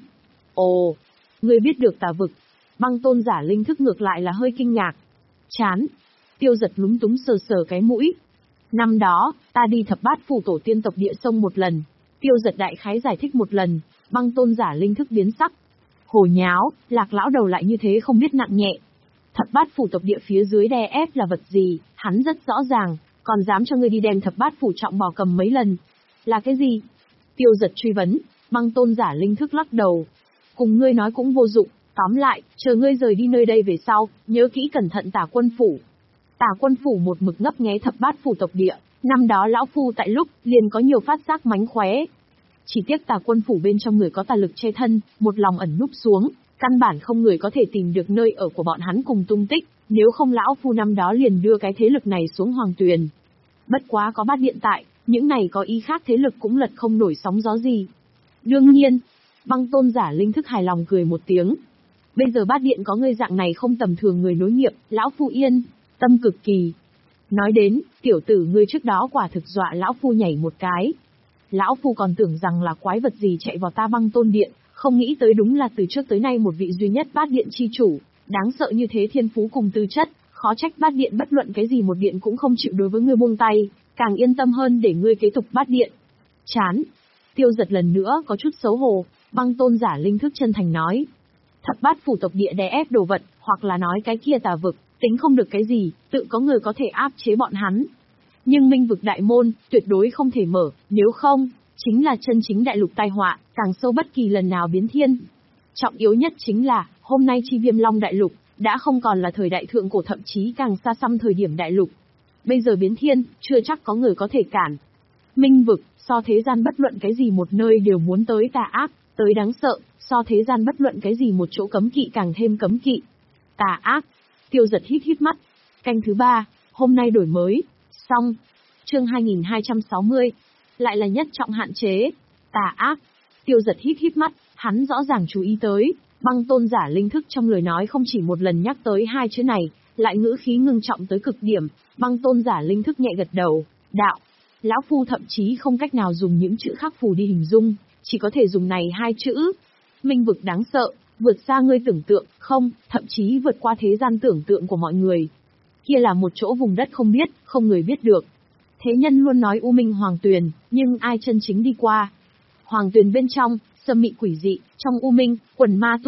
Ồ, ngươi biết được tà vực. Băng tôn giả linh thức ngược lại là hơi kinh ngạc. Chán. Tiêu Giật lúng túng sờ sờ cái mũi. Năm đó, ta đi thập bát phủ tổ tiên tộc địa sông một lần. Tiêu Giật đại khái giải thích một lần, băng tôn giả linh thức biến sắc. Hồ nháo, Lạc lão đầu lại như thế không biết nặng nhẹ. Thập bát phủ tộc địa phía dưới đè ép là vật gì, hắn rất rõ ràng, còn dám cho ngươi đi đem thập bát phủ trọng bò cầm mấy lần. Là cái gì? Tiêu Giật truy vấn, băng tôn giả linh thức lắc đầu. Cùng ngươi nói cũng vô dụng, tóm lại, chờ ngươi rời đi nơi đây về sau, nhớ kỹ cẩn thận Tả Quân phủ. Tả Quân phủ một mực ngấp nghé thập bát phủ tộc địa, năm đó lão phu tại lúc, liền có nhiều phát giác mánh khóe. Chỉ tiếc Tả Quân phủ bên trong người có tà lực che thân, một lòng ẩn núp xuống, căn bản không người có thể tìm được nơi ở của bọn hắn cùng tung tích, nếu không lão phu năm đó liền đưa cái thế lực này xuống hoàng tuyền. Bất quá có bát điện tại, những này có ý khác thế lực cũng lật không nổi sóng gió gì. Đương nhiên, băng tôn giả linh thức hài lòng cười một tiếng. Bây giờ bát điện có người dạng này không tầm thường người nối nghiệp, lão phu yên tâm cực kỳ. Nói đến, tiểu tử ngươi trước đó quả thực dọa lão phu nhảy một cái. Lão phu còn tưởng rằng là quái vật gì chạy vào ta băng tôn điện, không nghĩ tới đúng là từ trước tới nay một vị duy nhất bát điện chi chủ, đáng sợ như thế thiên phú cùng tư chất, khó trách bát điện bất luận cái gì một điện cũng không chịu đối với ngươi buông tay, càng yên tâm hơn để ngươi kế tục bát điện. Chán. Tiêu Giật lần nữa có chút xấu hổ, băng tôn giả linh thức chân thành nói. Thập bát phủ tộc địa đè ép đồ vật, hoặc là nói cái kia tà vực, tính không được cái gì, tự có người có thể áp chế bọn hắn. Nhưng minh vực đại môn, tuyệt đối không thể mở, nếu không, chính là chân chính đại lục tai họa, càng sâu bất kỳ lần nào biến thiên. Trọng yếu nhất chính là, hôm nay chi viêm long đại lục, đã không còn là thời đại thượng cổ thậm chí càng xa xăm thời điểm đại lục. Bây giờ biến thiên, chưa chắc có người có thể cản. Minh vực, so thế gian bất luận cái gì một nơi đều muốn tới tà ác, tới đáng sợ, so thế gian bất luận cái gì một chỗ cấm kỵ càng thêm cấm kỵ. Tà ác. Tiêu Giật hít hít mắt. Canh thứ ba, hôm nay đổi mới. Xong. Chương hai nghìn hai trăm sáu mươi. Lại là nhất trọng hạn chế. Tà ác. Tiêu Giật hít hít mắt, hắn rõ ràng chú ý tới, băng tôn giả linh thức trong lời nói không chỉ một lần nhắc tới hai chữ này, lại ngữ khí ngưng trọng tới cực điểm, băng tôn giả linh thức nhẹ gật đầu, đạo. Lão phu thậm chí không cách nào dùng những chữ khác phù đi hình dung, chỉ có thể dùng này hai chữ. Minh vực đáng sợ, vượt xa ngươi tưởng tượng, không, thậm chí vượt qua thế gian tưởng tượng của mọi người. Kia là một chỗ vùng đất không biết, không người biết được. Thế nhân luôn nói U Minh Hoàng Tuyền, nhưng ai chân chính đi qua? Hoàng Tuyền bên trong, sâm mị quỷ dị, trong U Minh, quần ma tụ tập,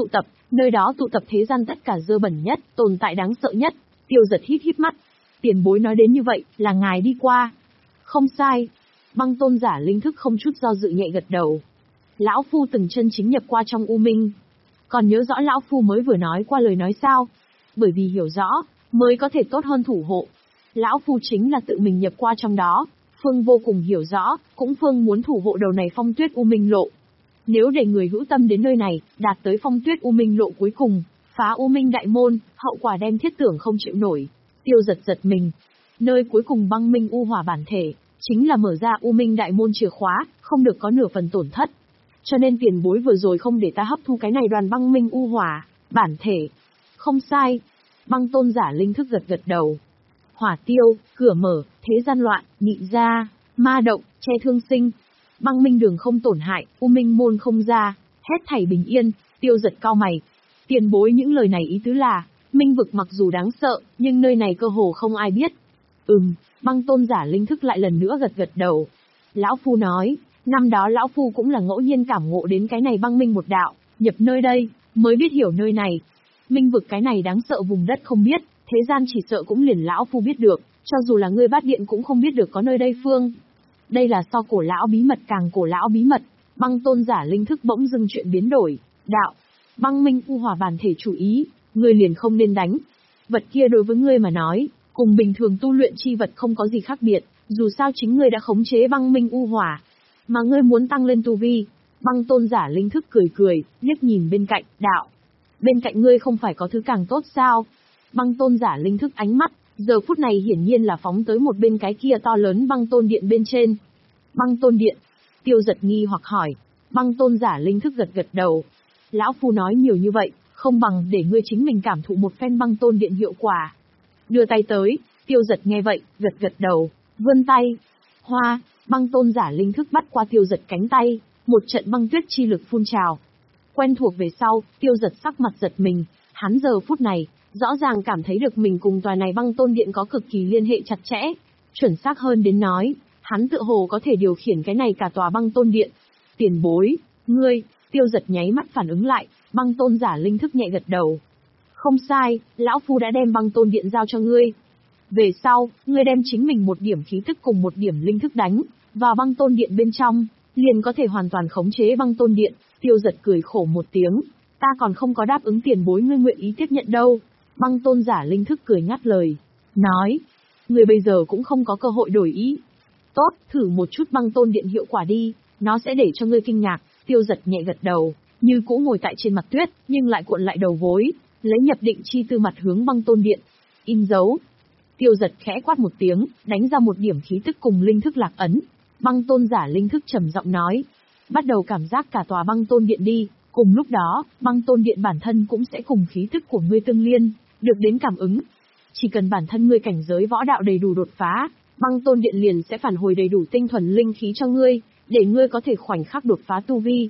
Nơi đó tụ tập thế gian tất cả dơ bẩn nhất, tồn tại đáng sợ nhất. Tiêu Giật hít hít mắt. Tiền bối nói đến như vậy, là ngài đi qua. Không sai. Băng tôn giả linh thức không chút do dự nhẹ gật đầu. Lão Phu từng chân chính nhập qua trong U Minh. Còn nhớ rõ Lão Phu mới vừa nói qua lời nói sao? Bởi vì hiểu rõ, mới có thể tốt hơn thủ hộ. Lão Phu chính là tự mình nhập qua trong đó. Phương vô cùng hiểu rõ, cũng Phương muốn thủ hộ đầu này phong tuyết U Minh lộ. Nếu để người hữu tâm đến nơi này, đạt tới phong tuyết U Minh lộ cuối cùng, phá U Minh đại môn, hậu quả đem thiết tưởng không chịu nổi. Tiêu Giật giật mình. Nơi cuối cùng băng minh u hỏa bản thể, chính là mở ra U Minh đại môn chìa khóa, không được có nửa phần tổn thất. Cho nên tiền bối vừa rồi không để ta hấp thu cái này đoàn băng minh u hỏa, bản thể. Không sai. Băng tôn giả linh thức gật gật đầu. Hỏa tiêu, cửa mở, thế gian loạn, nhị gia, ma động, che thương sinh. Băng minh đường không tổn hại, U Minh môn không ra, hết thảy bình yên. Tiêu Giật cau mày. Tiền bối những lời này ý tứ là, minh vực mặc dù đáng sợ, nhưng nơi này cơ hồ không ai biết. Ừm, băng tôn giả linh thức lại lần nữa gật gật đầu. Lão Phu nói, năm đó Lão Phu cũng là ngẫu nhiên cảm ngộ đến cái này băng minh một đạo, nhập nơi đây, mới biết hiểu nơi này. Minh vực cái này đáng sợ vùng đất không biết, thế gian chỉ sợ cũng liền Lão Phu biết được, cho dù là ngươi bát điện cũng không biết được có nơi đây phương. Đây là so cổ lão bí mật càng cổ lão bí mật. Băng tôn giả linh thức bỗng dưng chuyện biến đổi. Đạo, băng minh u hỏa bản thể chủ ý, ngươi liền không nên đánh. Vật kia đối với ngươi mà nói, cùng bình thường tu luyện chi vật không có gì khác biệt, dù sao chính ngươi đã khống chế băng minh u hỏa. Mà ngươi muốn tăng lên tu vi. Băng tôn giả linh thức cười cười, liếc nhìn bên cạnh, đạo. Bên cạnh ngươi không phải có thứ càng tốt sao? Băng tôn giả linh thức ánh mắt, giờ phút này hiển nhiên là phóng tới một bên cái kia to lớn băng tôn điện bên trên. Băng tôn điện. Tiêu Giật nghi hoặc hỏi. Băng tôn giả linh thức gật gật đầu. Lão Phu nói nhiều như vậy, không bằng để ngươi chính mình cảm thụ một phen băng tôn điện hiệu quả. Đưa tay tới, Tiêu Giật nghe vậy, gật gật đầu, vươn tay. Hoa, băng tôn giả linh thức bắt qua Tiêu Giật cánh tay, một trận băng tuyết chi lực phun trào. Quen thuộc về sau, Tiêu Giật sắc mặt giật mình, hắn giờ phút này, rõ ràng cảm thấy được mình cùng tòa này băng tôn điện có cực kỳ liên hệ chặt chẽ. Chuẩn xác hơn đến nói, hắn tự hồ có thể điều khiển cái này cả tòa băng tôn điện. Tiền bối, ngươi, Tiêu Giật nháy mắt phản ứng lại, băng tôn giả linh thức nhẹ gật đầu. Không sai, Lão Phu đã đem băng tôn điện giao cho ngươi. Về sau, ngươi đem chính mình một điểm khí thức cùng một điểm linh thức đánh vào băng tôn điện bên trong, liền có thể hoàn toàn khống chế băng tôn điện. Tiêu Giật cười khổ một tiếng, ta còn không có đáp ứng tiền bối ngươi nguyện ý tiếp nhận đâu. Băng tôn giả linh thức cười ngắt lời, nói, ngươi bây giờ cũng không có cơ hội đổi ý. Tốt, thử một chút băng tôn điện hiệu quả đi, nó sẽ để cho ngươi kinh ngạc. Tiêu Giật nhẹ gật đầu, như cũ ngồi tại trên mặt tuyết, nhưng lại cuộn lại đầu gối, lấy nhập định chi tư mặt hướng băng tôn điện. In dấu. Tiêu Giật khẽ quát một tiếng, đánh ra một điểm khí tức cùng linh thức lạc ấn. Băng tôn giả linh thức trầm giọng nói, bắt đầu cảm giác cả tòa băng tôn điện đi. Cùng lúc đó, băng tôn điện bản thân cũng sẽ cùng khí tức của ngươi tương liên, được đến cảm ứng. Chỉ cần bản thân ngươi cảnh giới võ đạo đầy đủ đột phá, băng tôn điện liền sẽ phản hồi đầy đủ tinh thuần linh khí cho ngươi, để ngươi có thể khoảnh khắc đột phá tu vi.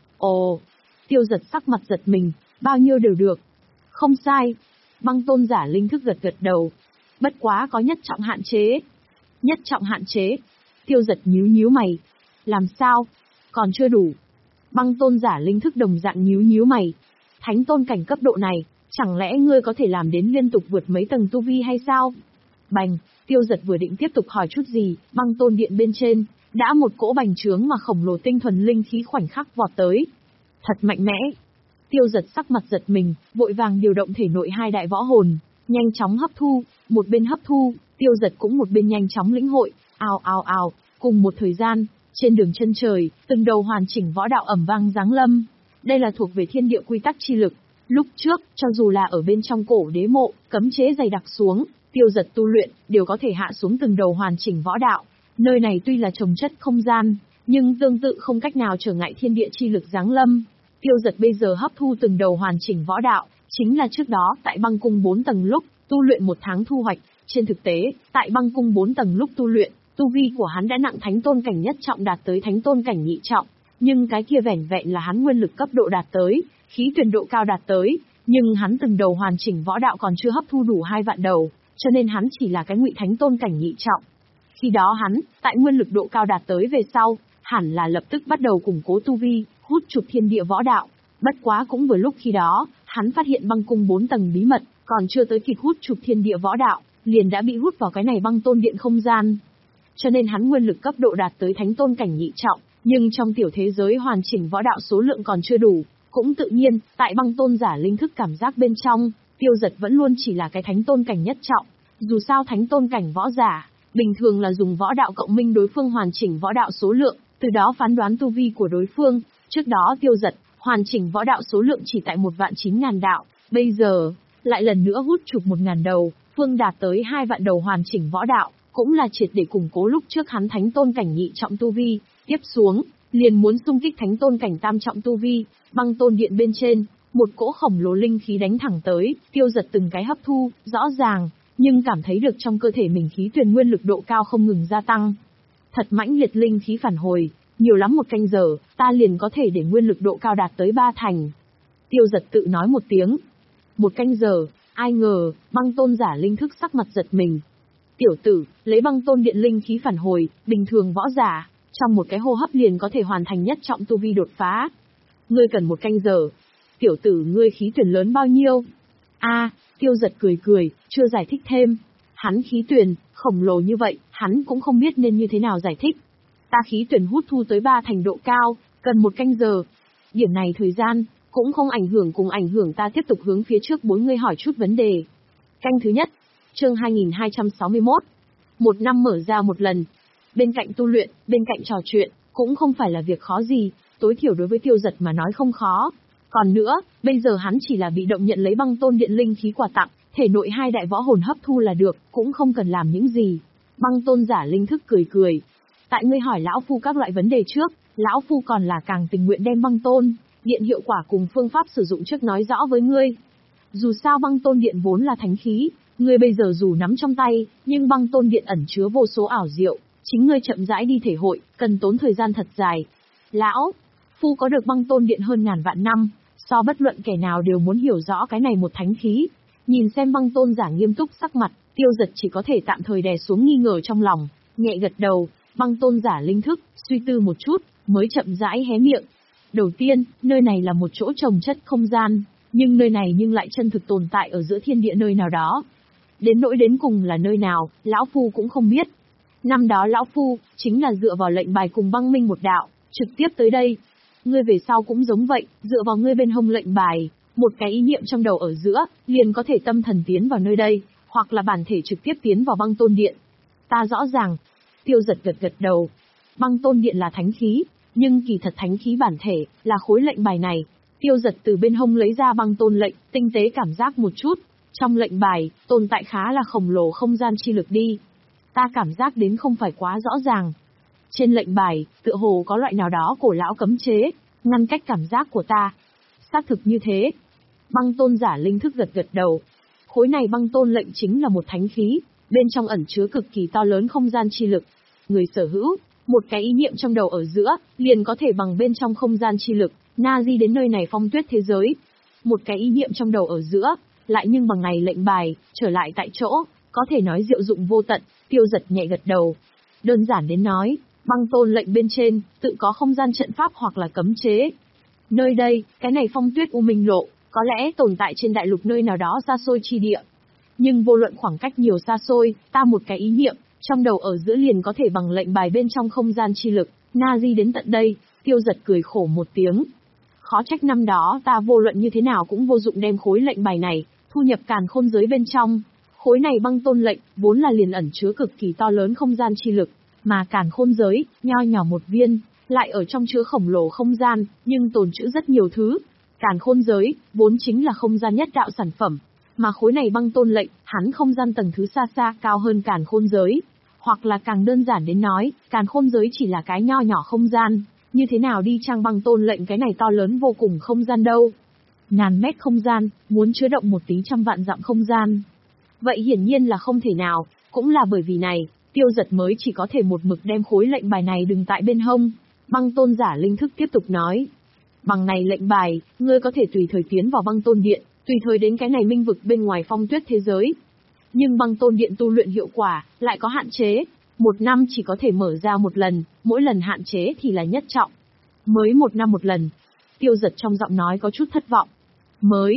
Ồ, Tiêu Giật sắc mặt giật mình, bao nhiêu đều được. Không sai. Băng tôn giả linh thức gật gật đầu. Bất quá có nhất trọng hạn chế. Nhất trọng hạn chế. Tiêu Giật nhíu nhíu mày. Làm sao? Còn chưa đủ. Băng tôn giả linh thức đồng dạng nhíu nhíu mày. Thánh tôn cảnh cấp độ này, chẳng lẽ ngươi có thể làm đến liên tục vượt mấy tầng tu vi hay sao? Bành, Tiêu Giật vừa định tiếp tục hỏi chút gì, băng tôn điện bên trên, đã một cỗ bành trướng mà khổng lồ tinh thuần linh khí khoảnh khắc vọt tới. Thật mạnh mẽ. Tiêu Giật sắc mặt giật mình, vội vàng điều động thể nội hai đại võ hồn, nhanh chóng hấp thu, một bên hấp thu, Tiêu Giật cũng một bên nhanh chóng lĩnh hội, ào ào ào, cùng một thời gian, trên đường chân trời, từng đầu hoàn chỉnh võ đạo ầm vang giáng lâm. Đây là thuộc về thiên địa quy tắc chi lực. Lúc trước, cho dù là ở bên trong cổ đế mộ, cấm chế dày đặc xuống, Tiêu Giật tu luyện, đều có thể hạ xuống từng đầu hoàn chỉnh võ đạo. Nơi này tuy là trồng chất không gian, nhưng tương tự không cách nào trở ngại thiên địa chi lực giáng lâm. Tiêu Giật bây giờ hấp thu từng đầu hoàn chỉnh võ đạo, chính là trước đó tại băng cung bốn tầng lúc, tu luyện một tháng thu hoạch. Trên thực tế, tại băng cung bốn tầng lúc tu luyện, tu vi của hắn đã nặng thánh tôn cảnh nhất trọng đạt tới thánh tôn cảnh nhị trọng, nhưng cái kia vẻn vẹn là hắn nguyên lực cấp độ đạt tới, khí tuyển độ cao đạt tới, nhưng hắn từng đầu hoàn chỉnh võ đạo còn chưa hấp thu đủ hai vạn đầu, cho nên hắn chỉ là cái ngụy thánh tôn cảnh nhị trọng. Khi đó hắn, tại nguyên lực độ cao đạt tới về sau, hẳn là lập tức bắt đầu củng cố tu vi, hút chụp thiên địa võ đạo. Bất quá cũng vừa lúc khi đó, Hắn phát hiện băng cung bốn tầng bí mật, còn chưa tới kịp hút chụp thiên địa võ đạo, liền đã bị hút vào cái này băng tôn điện không gian. Cho nên hắn nguyên lực cấp độ đạt tới thánh tôn cảnh nhị trọng, nhưng trong tiểu thế giới hoàn chỉnh võ đạo số lượng còn chưa đủ, cũng tự nhiên, tại băng tôn giả linh thức cảm giác bên trong, Tiêu Giật vẫn luôn chỉ là cái thánh tôn cảnh nhất trọng. Dù sao thánh tôn cảnh võ giả, bình thường là dùng võ đạo cộng minh đối phương hoàn chỉnh võ đạo số lượng, từ đó phán đoán tu vi của đối phương. Trước đó Tiêu Giật, hoàn chỉnh võ đạo số lượng chỉ tại một vạn chín ngàn đạo, bây giờ, lại lần nữa hút chụp một ngàn đầu, phương đạt tới hai vạn đầu hoàn chỉnh võ đạo, cũng là triệt để củng cố lúc trước hắn thánh tôn cảnh nhị trọng tu vi, tiếp xuống, liền muốn xung kích thánh tôn cảnh tam trọng tu vi. Băng tôn điện bên trên, một cỗ khổng lồ linh khí đánh thẳng tới, Tiêu Giật từng cái hấp thu, rõ ràng, nhưng cảm thấy được trong cơ thể mình khí tuyền nguyên lực độ cao không ngừng gia tăng. Thật mãnh liệt linh khí phản hồi, nhiều lắm một canh giờ, ta liền có thể để nguyên lực độ cao đạt tới ba thành. Tiêu Giật tự nói một tiếng. Một canh giờ, ai ngờ, băng tôn giả linh thức sắc mặt giật mình. Tiểu tử, lấy băng tôn điện linh khí phản hồi, bình thường võ giả, trong một cái hô hấp liền có thể hoàn thành nhất trọng tu vi đột phá. Ngươi cần một canh giờ. Tiểu tử ngươi khí tuyển lớn bao nhiêu? A, Tiêu Giật cười cười, chưa giải thích thêm. Hắn khí tuyển, khổng lồ như vậy, hắn cũng không biết nên như thế nào giải thích. Ta khí tuyển hút thu tới ba thành độ cao, cần một canh giờ. Điểm này thời gian, cũng không ảnh hưởng cùng ảnh hưởng ta tiếp tục hướng phía trước bốn người hỏi chút vấn đề. Canh thứ nhất, chương hai nghìn hai trăm sáu mươi mốt. Một năm mở ra một lần. Bên cạnh tu luyện, bên cạnh trò chuyện, cũng không phải là việc khó gì, tối thiểu đối với Tiêu Giật mà nói không khó. Còn nữa, bây giờ hắn chỉ là bị động nhận lấy băng tôn điện linh khí quà tặng, thể nội hai đại võ hồn hấp thu là được, cũng không cần làm những gì. Băng tôn giả linh thức cười cười. Tại ngươi hỏi lão phu các loại vấn đề trước, lão phu còn là càng tình nguyện đem băng tôn điện hiệu quả cùng phương pháp sử dụng trước nói rõ với ngươi. Dù sao băng tôn điện vốn là thánh khí, ngươi bây giờ dù nắm trong tay, nhưng băng tôn điện ẩn chứa vô số ảo diệu, chính ngươi chậm rãi đi thể hội, cần tốn thời gian thật dài. Lão phu có được băng tôn điện hơn ngàn vạn năm, so bất luận kẻ nào đều muốn hiểu rõ cái này một thánh khí. Nhìn xem băng tôn giả nghiêm túc sắc mặt, Tiêu Giật chỉ có thể tạm thời đè xuống nghi ngờ trong lòng, nhẹ gật đầu. Băng tôn giả linh thức, suy tư một chút, mới chậm rãi hé miệng. Đầu tiên, nơi này là một chỗ trồng chất không gian, nhưng nơi này nhưng lại chân thực tồn tại ở giữa thiên địa nơi nào đó. Đến nỗi đến cùng là nơi nào, lão phu cũng không biết. Năm đó lão phu, chính là dựa vào lệnh bài cùng băng minh một đạo, trực tiếp tới đây. Ngươi về sau cũng giống vậy, dựa vào ngươi bên hông lệnh bài, một cái ý niệm trong đầu ở giữa, liền có thể tâm thần tiến vào nơi đây, hoặc là bản thể trực tiếp tiến vào băng tôn điện. Ta rõ ràng. Tiêu Giật gật gật đầu. Băng tôn điện là thánh khí, nhưng kỳ thật thánh khí bản thể, là khối lệnh bài này. Tiêu Giật từ bên hông lấy ra băng tôn lệnh, tinh tế cảm giác một chút. Trong lệnh bài, tồn tại khá là khổng lồ không gian chi lực đi. Ta cảm giác đến không phải quá rõ ràng. Trên lệnh bài, tựa hồ có loại nào đó cổ lão cấm chế, ngăn cách cảm giác của ta. Xác thực như thế. Băng tôn giả linh thức gật gật đầu. Khối này băng tôn lệnh chính là một thánh khí, bên trong ẩn chứa cực kỳ to lớn không gian chi lực. Người sở hữu, một cái ý niệm trong đầu ở giữa, liền có thể bằng bên trong không gian chi lực, na di đến nơi này phong tuyết thế giới. Một cái ý niệm trong đầu ở giữa, lại nhưng bằng này lệnh bài, trở lại tại chỗ, có thể nói diệu dụng vô tận. Tiêu Giật nhẹ gật đầu. Đơn giản đến nói, băng tôn lệnh bên trên, tự có không gian trận pháp hoặc là cấm chế. Nơi đây, cái này phong tuyết u minh lộ, có lẽ tồn tại trên đại lục nơi nào đó xa xôi chi địa. Nhưng vô luận khoảng cách nhiều xa xôi, ta một cái ý niệm, trong đầu ở giữa liền có thể bằng lệnh bài bên trong không gian chi lực, na di đến tận đây. Tiêu Giật cười khổ một tiếng. Khó trách năm đó ta vô luận như thế nào cũng vô dụng đem khối lệnh bài này, thu nhập càn khôn giới bên trong. Khối này băng tôn lệnh, vốn là liền ẩn chứa cực kỳ to lớn không gian chi lực, mà càn khôn giới, nho nhỏ một viên, lại ở trong chứa khổng lồ không gian, nhưng tồn trữ rất nhiều thứ. Càn khôn giới, vốn chính là không gian nhất đạo sản phẩm, mà khối này băng tôn lệnh, hắn không gian tầng thứ xa xa cao hơn càn khôn giới. Hoặc là càng đơn giản đến nói, càn khôn giới chỉ là cái nho nhỏ không gian, như thế nào đi trang băng tôn lệnh cái này to lớn vô cùng không gian đâu. Ngàn mét không gian, muốn chứa động một tí trăm vạn dặm không gian. Vậy hiển nhiên là không thể nào, cũng là bởi vì này, Tiêu Giật mới chỉ có thể một mực đem khối lệnh bài này đừng tại bên hông. Băng tôn giả linh thức tiếp tục nói. Bằng này lệnh bài, ngươi có thể tùy thời tiến vào băng tôn điện, tùy thời đến cái này minh vực bên ngoài phong tuyết thế giới. Nhưng băng tôn điện tu luyện hiệu quả, lại có hạn chế. Một năm chỉ có thể mở ra một lần, mỗi lần hạn chế thì là nhất trọng. Mới một năm một lần. Tiêu Giật trong giọng nói có chút thất vọng. Mới,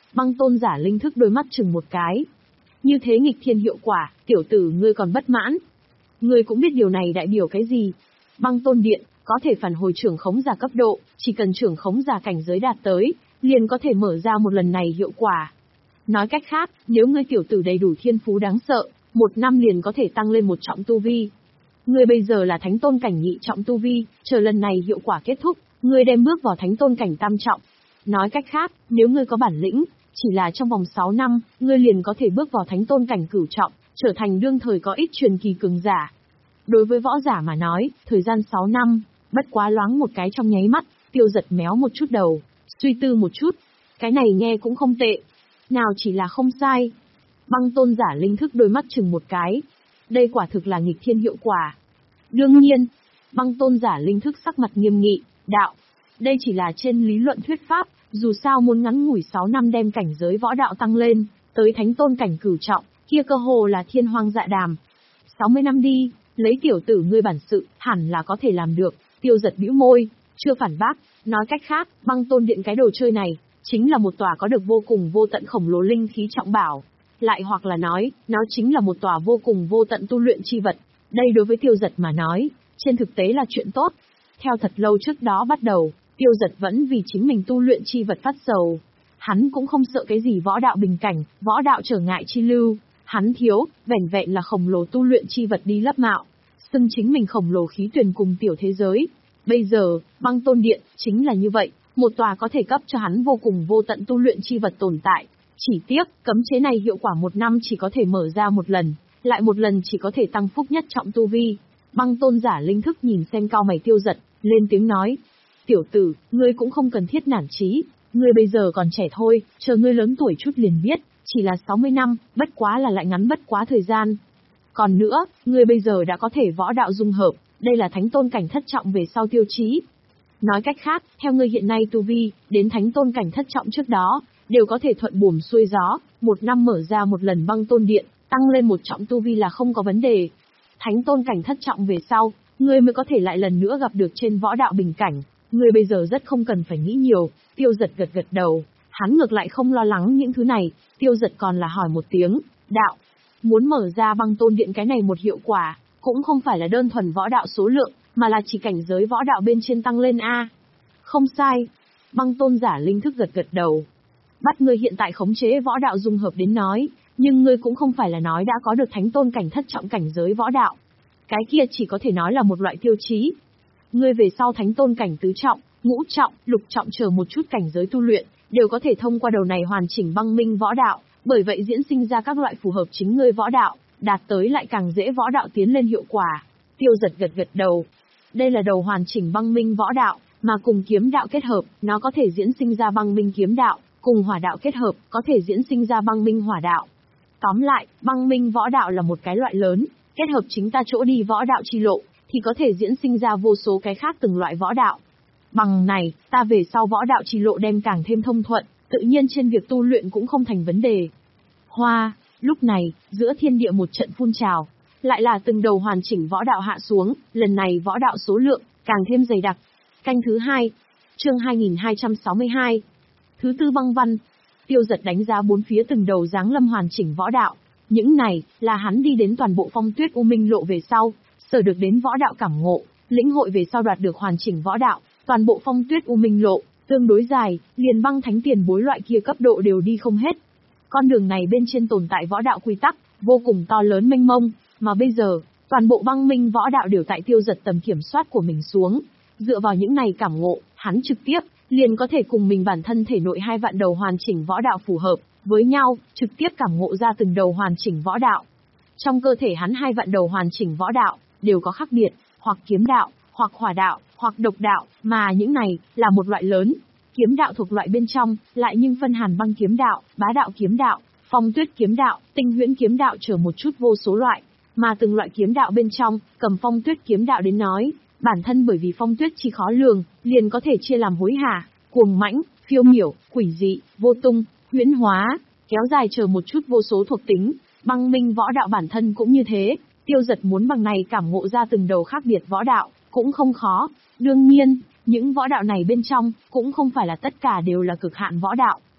Băng tôn giả linh thức đôi mắt chừng một cái. Như thế nghịch thiên hiệu quả, tiểu tử ngươi còn bất mãn. Ngươi cũng biết điều này đại biểu cái gì. Băng tôn điện, có thể phản hồi trưởng khống giả cấp độ, chỉ cần trưởng khống giả cảnh giới đạt tới, liền có thể mở ra một lần này hiệu quả. Nói cách khác, nếu ngươi tiểu tử đầy đủ thiên phú đáng sợ, một năm liền có thể tăng lên một trọng tu vi. Ngươi bây giờ là thánh tôn cảnh nhị trọng tu vi, chờ lần này hiệu quả kết thúc, ngươi đem bước vào thánh tôn cảnh tam trọng. Nói cách khác, nếu ngươi có bản lĩnh, chỉ là trong vòng sáu năm, ngươi liền có thể bước vào thánh tôn cảnh cửu trọng, trở thành đương thời có ít truyền kỳ cường giả. Đối với võ giả mà nói, thời gian sáu năm, bất quá loáng một cái trong nháy mắt, Tiêu Giật méo một chút đầu, suy tư một chút. Cái này nghe cũng không tệ. Nào chỉ là không sai. Băng tôn giả linh thức đôi mắt chừng một cái. Đây quả thực là nghịch thiên hiệu quả. Đương nhiên, băng tôn giả linh thức sắc mặt nghiêm nghị, đạo. Đây chỉ là trên lý luận thuyết pháp, dù sao muốn ngắn ngủi sáu năm đem cảnh giới võ đạo tăng lên, tới thánh tôn cảnh cửu trọng, kia cơ hồ là thiên hoang dạ đàm. sáu mươi năm đi, lấy tiểu tử ngươi bản sự, hẳn là có thể làm được. Tiêu Giật bĩu môi, chưa phản bác, nói cách khác, băng tôn điện cái đồ chơi này, chính là một tòa có được vô cùng vô tận khổng lồ linh khí trọng bảo. Lại hoặc là nói, nó chính là một tòa vô cùng vô tận tu luyện chi vật. Đây đối với Tiêu Giật mà nói, trên thực tế là chuyện tốt. Theo thật lâu trước đó bắt đầu, Tiêu Giật vẫn vì chính mình tu luyện chi vật phát sầu. Hắn cũng không sợ cái gì võ đạo bình cảnh, võ đạo trở ngại chi lưu. Hắn thiếu, vẻn vẹn là khổng lồ tu luyện chi vật đi lấp mạo. Xưng chính mình khổng lồ khí tuyển cùng tiểu thế giới. Bây giờ, băng tôn điện, chính là như vậy, một tòa có thể cấp cho hắn vô cùng vô tận tu luyện chi vật tồn tại. Chỉ tiếc, cấm chế này hiệu quả một năm chỉ có thể mở ra một lần, lại một lần chỉ có thể tăng phúc nhất trọng tu vi. Băng tôn giả linh thức nhìn xem cao mày Tiêu Giật, lên tiếng nói. Tiểu tử, ngươi cũng không cần thiết nản chí, ngươi bây giờ còn trẻ thôi, chờ ngươi lớn tuổi chút liền biết, chỉ là sáu mươi năm, bất quá là lại ngắn bất quá thời gian. Còn nữa, ngươi bây giờ đã có thể võ đạo dung hợp, đây là thánh tôn cảnh thất trọng về sau tiêu chí. Nói cách khác, theo ngươi hiện nay tu vi, đến thánh tôn cảnh thất trọng trước đó, đều có thể thuận buồm xuôi gió, một năm mở ra một lần băng tôn điện, tăng lên một trọng tu vi là không có vấn đề. Thánh tôn cảnh thất trọng về sau, ngươi mới có thể lại lần nữa gặp được trên võ đạo bình cảnh, ngươi bây giờ rất không cần phải nghĩ nhiều. Tiêu Giật gật gật đầu, hắn ngược lại không lo lắng những thứ này. Tiêu Giật còn là hỏi một tiếng, đạo, muốn mở ra băng tôn điện cái này một hiệu quả, cũng không phải là đơn thuần võ đạo số lượng, mà là chỉ cảnh giới võ đạo bên trên tăng lên a. Không sai. Băng tôn giả linh thức gật gật đầu. Bắt ngươi hiện tại khống chế võ đạo dung hợp đến nói, nhưng ngươi cũng không phải là nói đã có được thánh tôn cảnh thất trọng cảnh giới võ đạo. Cái kia chỉ có thể nói là một loại tiêu chí. Ngươi về sau thánh tôn cảnh tứ trọng, ngũ trọng, lục trọng chờ một chút cảnh giới tu luyện, đều có thể thông qua đầu này hoàn chỉnh băng minh võ đạo, bởi vậy diễn sinh ra các loại phù hợp chính ngươi võ đạo, đạt tới lại càng dễ võ đạo tiến lên hiệu quả. Tiêu Giật gật gật đầu. Đây là đầu hoàn chỉnh băng minh võ đạo, mà cùng kiếm đạo kết hợp, nó có thể diễn sinh ra băng minh kiếm đạo, cùng hỏa đạo kết hợp, có thể diễn sinh ra băng minh hỏa đạo. Tóm lại, băng minh võ đạo là một cái loại lớn, kết hợp chính ta chỗ đi võ đạo chi lộ, thì có thể diễn sinh ra vô số cái khác từng loại võ đạo. Bằng này, ta về sau võ đạo chi lộ đem càng thêm thông thuận, tự nhiên trên việc tu luyện cũng không thành vấn đề. Hoa, lúc này, giữa thiên địa một trận phun trào, lại là từng đầu hoàn chỉnh võ đạo hạ xuống, lần này võ đạo số lượng càng thêm dày đặc. Canh thứ hai, chương hai nghìn hai trăm sáu mươi hai. Thứ tư băng văn. Tiêu Giật đánh giá bốn phía từng đầu giáng lâm hoàn chỉnh võ đạo. Những này là hắn đi đến toàn bộ Phong Tuyết U Minh lộ về sau, sở được đến võ đạo cảm ngộ, lĩnh hội về sau đoạt được hoàn chỉnh võ đạo. Toàn bộ Phong Tuyết U Minh lộ tương đối dài, liền băng thánh tiền bối loại kia cấp độ đều đi không hết. Con đường này bên trên tồn tại võ đạo quy tắc vô cùng to lớn mênh mông, mà bây giờ toàn bộ băng minh võ đạo đều tại Tiêu Giật tầm kiểm soát của mình xuống. Dựa vào những này cảm ngộ, hắn trực tiếp liền có thể cùng mình bản thân thể nội hai vạn đầu hoàn chỉnh võ đạo phù hợp với nhau, trực tiếp cảm ngộ ra từng đầu hoàn chỉnh võ đạo. Trong cơ thể hắn hai vạn đầu hoàn chỉnh võ đạo đều có khác biệt, hoặc kiếm đạo, hoặc hỏa đạo, hoặc độc đạo, mà những này là một loại lớn. Kiếm đạo thuộc loại bên trong, lại nhưng phân hàn băng kiếm đạo, bá đạo kiếm đạo, phong tuyết kiếm đạo, tinh huyễn kiếm đạo chờ một chút vô số loại, mà từng loại kiếm đạo bên trong, cầm phong tuyết kiếm đạo đến nói, bản thân bởi vì phong tuyết chi khó lường, liền có thể chia làm hối hả, cuồng mãnh, phiêu miểu, quỷ dị, vô tung, huyễn hóa, kéo dài chờ một chút vô số thuộc tính. Băng minh võ đạo bản thân cũng như thế, Tiêu Giật muốn bằng này cảm ngộ ra từng đầu khác biệt võ đạo, cũng không khó. Đương nhiên, những võ đạo này bên trong, cũng không phải là tất cả đều là cực hạn võ đạo,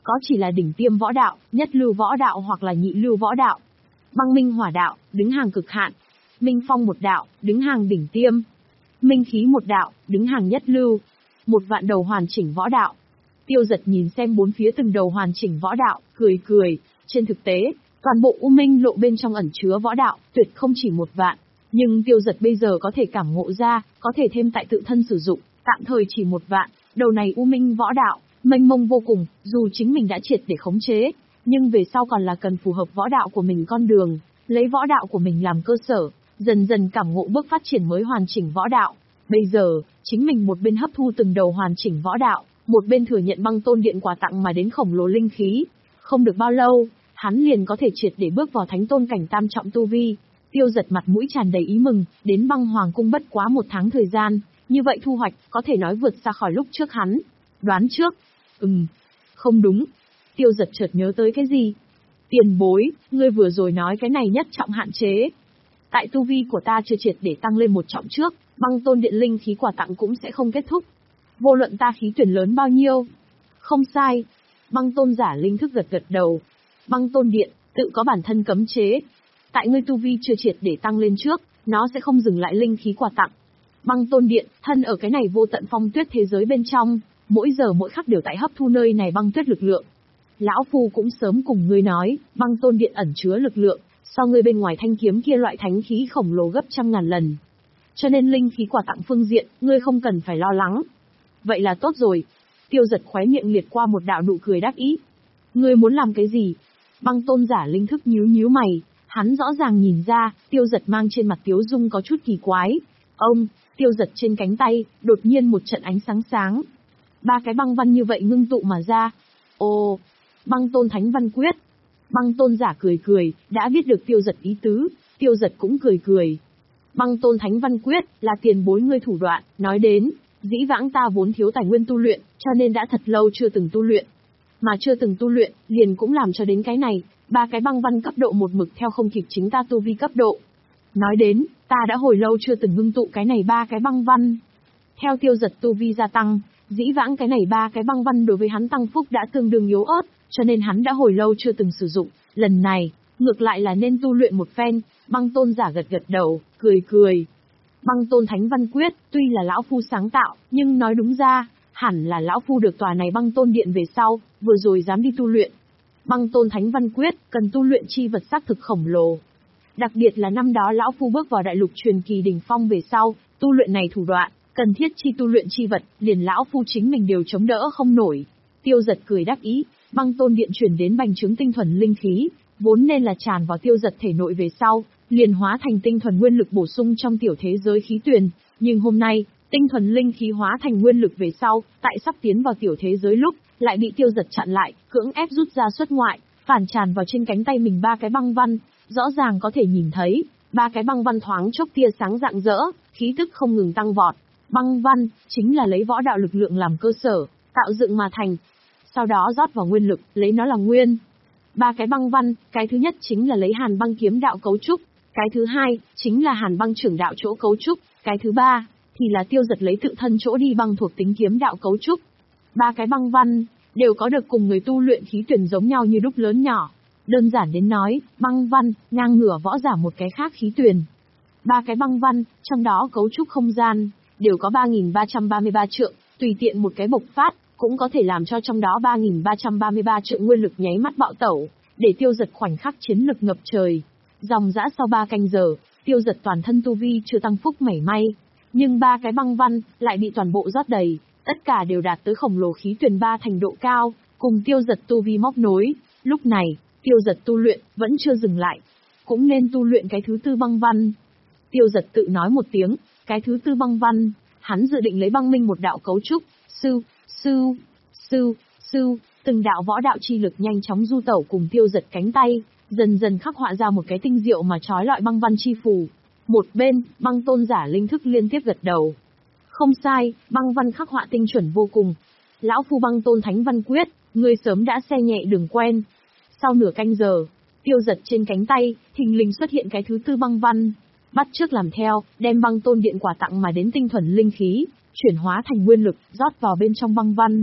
có chỉ là đỉnh tiêm võ đạo, nhất lưu võ đạo hoặc là nhị lưu võ đạo. Băng minh hỏa đạo, đứng hàng cực hạn. Minh phong một đạo, đứng hàng đỉnh tiêm. Minh khí một đạo, đứng hàng nhất lưu. Một vạn đầu hoàn chỉnh võ đạo. Tiêu Dật nhìn xem bốn phía từng đầu hoàn chỉnh võ đạo, cười cười. Trên thực tế, toàn bộ U Minh lộ bên trong ẩn chứa võ đạo, tuyệt không chỉ một vạn. Nhưng Tiêu Dật bây giờ có thể cảm ngộ ra, có thể thêm tại tự thân sử dụng, tạm thời chỉ một vạn. Đầu này U Minh võ đạo, mênh mông vô cùng, dù chính mình đã triệt để khống chế, nhưng về sau còn là cần phù hợp võ đạo của mình con đường, lấy võ đạo của mình làm cơ sở, dần dần cảm ngộ bước phát triển mới hoàn chỉnh võ đạo. Bây giờ, chính mình một bên hấp thu từng đầu hoàn chỉnh võ đạo, một bên thừa nhận Băng Tôn Điện quà tặng mà đến khổng lồ linh khí. Không được bao lâu, hắn liền có thể triệt để bước vào thánh tôn cảnh tam trọng tu vi. Tiêu Dật mặt mũi tràn đầy ý mừng, đến Băng Hoàng cung bất quá một tháng thời gian, như vậy thu hoạch có thể nói vượt xa khỏi lúc trước hắn. Đoán trước. Ừm, không đúng. Tiêu Dật chợt nhớ tới cái gì? Tiền bối, ngươi vừa rồi nói cái này nhất trọng hạn chế. Tại tu vi của ta chưa triệt để tăng lên một trọng trước, Băng Tôn Điện linh khí quà tặng cũng sẽ không kết thúc. Vô luận ta khí tuyển lớn bao nhiêu. Không sai. Băng Tôn giả linh thức gật gật đầu. Băng Tôn Điện, tự có bản thân cấm chế. Tại ngươi tu vi chưa triệt để tăng lên trước, nó sẽ không dừng lại linh khí quà tặng. Băng Tôn Điện, thân ở cái này vô tận phong tuyết thế giới bên trong, mỗi giờ mỗi khắc đều tại hấp thu nơi này băng tuyết lực lượng. Lão Phu cũng sớm cùng ngươi nói, Băng Tôn Điện ẩn chứa lực lượng, so ngươi bên ngoài thanh kiếm kia loại thánh khí khổng lồ gấp trăm ngàn lần. Cho nên linh khí quà tặng phương diện, ngươi không cần phải lo lắng. Vậy là tốt rồi. Tiêu Dật khóe miệng liệt qua một đạo nụ cười đắc ý. Ngươi muốn làm cái gì? Băng Tôn giả linh thức nhíu nhíu mày, hắn rõ ràng nhìn ra, Tiêu Dật mang trên mặt tiếu dung có chút kỳ quái. Ông, Tiêu Dật trên cánh tay, đột nhiên một trận ánh sáng sáng. Ba cái băng văn như vậy ngưng tụ mà ra. Ồ, Băng Tôn Thánh Văn Quyết. Băng Tôn giả cười cười, đã biết được Tiêu Dật ý tứ, Tiêu Dật cũng cười cười. Băng Tôn Thánh Văn Quyết là tiền bối ngươi thủ đoạn, nói đến, dĩ vãng ta vốn thiếu tài nguyên tu luyện, cho nên đã thật lâu chưa từng tu luyện. Mà chưa từng tu luyện, liền cũng làm cho đến cái này, ba cái băng văn cấp độ một mực theo không kịp chính ta tu vi cấp độ. Nói đến, ta đã hồi lâu chưa từng ngưng tụ cái này ba cái băng văn. Theo Tiêu Dật tu vi gia tăng, dĩ vãng cái này ba cái băng văn đối với hắn tăng phúc đã tương đương yếu ớt, cho nên hắn đã hồi lâu chưa từng sử dụng, lần này, ngược lại là nên tu luyện một phen. Băng Tôn giả gật gật đầu, cười cười. Băng Tôn Thánh Văn Quyết, tuy là lão phu sáng tạo, nhưng nói đúng ra, hẳn là lão phu được tòa này Băng Tôn Điện về sau, vừa rồi dám đi tu luyện. Băng Tôn Thánh Văn Quyết, cần tu luyện chi vật xác thực khổng lồ. Đặc biệt là năm đó lão phu bước vào đại lục truyền kỳ đỉnh phong về sau, tu luyện này thủ đoạn, cần thiết chi tu luyện chi vật, liền lão phu chính mình đều chống đỡ không nổi. Tiêu Dật cười đắc ý, Băng Tôn Điện chuyển đến bành trướng tinh thuần linh khí, vốn nên là tràn vào Tiêu Dật thể nội về sau, liền hóa thành tinh thuần nguyên lực bổ sung trong tiểu thế giới khí tuyền, nhưng hôm nay, tinh thuần linh khí hóa thành nguyên lực về sau, tại sắp tiến vào tiểu thế giới lúc, lại bị Tiêu Dật chặn lại, cưỡng ép rút ra xuất ngoại, phản tràn vào trên cánh tay mình ba cái băng văn, rõ ràng có thể nhìn thấy, ba cái băng văn thoáng chốc tia sáng rạng rỡ, khí tức không ngừng tăng vọt. Băng văn chính là lấy võ đạo lực lượng làm cơ sở, tạo dựng mà thành. Sau đó rót vào nguyên lực, lấy nó làm nguyên. Ba cái băng văn, cái thứ nhất chính là lấy Hàn Băng kiếm đạo cấu trúc, cái thứ hai chính là Hàn Băng trưởng đạo chỗ cấu trúc, cái thứ ba thì là Tiêu Dật lấy tự thân chỗ đi băng thuộc tính kiếm đạo cấu trúc. Ba cái băng văn đều có được cùng người tu luyện khí tuyển giống nhau như đúc lớn nhỏ. Đơn giản đến nói, băng văn ngang ngửa võ giả một cái khác khí tuyển. Ba cái băng văn, trong đó cấu trúc không gian đều có ba nghìn ba trăm ba mươi ba trượng, tùy tiện một cái bộc phát cũng có thể làm cho trong đó ba nghìn ba trăm ba mươi ba trượng nguyên lực nháy mắt bạo tẩu, để Tiêu Dật khoảnh khắc chiến lực ngập trời. Dòng dã sau ba canh giờ, Tiêu Dật toàn thân tu vi chưa tăng phúc mảy may, nhưng ba cái băng văn lại bị toàn bộ rót đầy, tất cả đều đạt tới khổng lồ khí tuyển ba thành độ cao, cùng Tiêu Dật tu vi móc nối. Lúc này, Tiêu Dật tu luyện vẫn chưa dừng lại, cũng nên tu luyện cái thứ tư băng văn. Tiêu Dật tự nói một tiếng, cái thứ tư băng văn, hắn dự định lấy băng minh một đạo cấu trúc, sư, sư, sư, sư, từng đạo võ đạo chi lực nhanh chóng du tẩu cùng Tiêu Dật cánh tay, dần dần khắc họa ra một cái tinh diệu mà trói lọi băng văn chi phù. Một bên, Băng Tôn giả linh thức liên tiếp gật đầu. Không sai, băng văn khắc họa tinh chuẩn vô cùng. Lão phu Băng Tôn Thánh Văn Quyết, ngươi sớm đã xe nhẹ đường quen. Sau nửa canh giờ, Tiêu Dật trên cánh tay, thình lình xuất hiện cái thứ tư băng văn. Bắt trước làm theo, đem Băng Tôn Điện quà tặng mà đến tinh thuần linh khí, chuyển hóa thành nguyên lực, rót vào bên trong băng văn.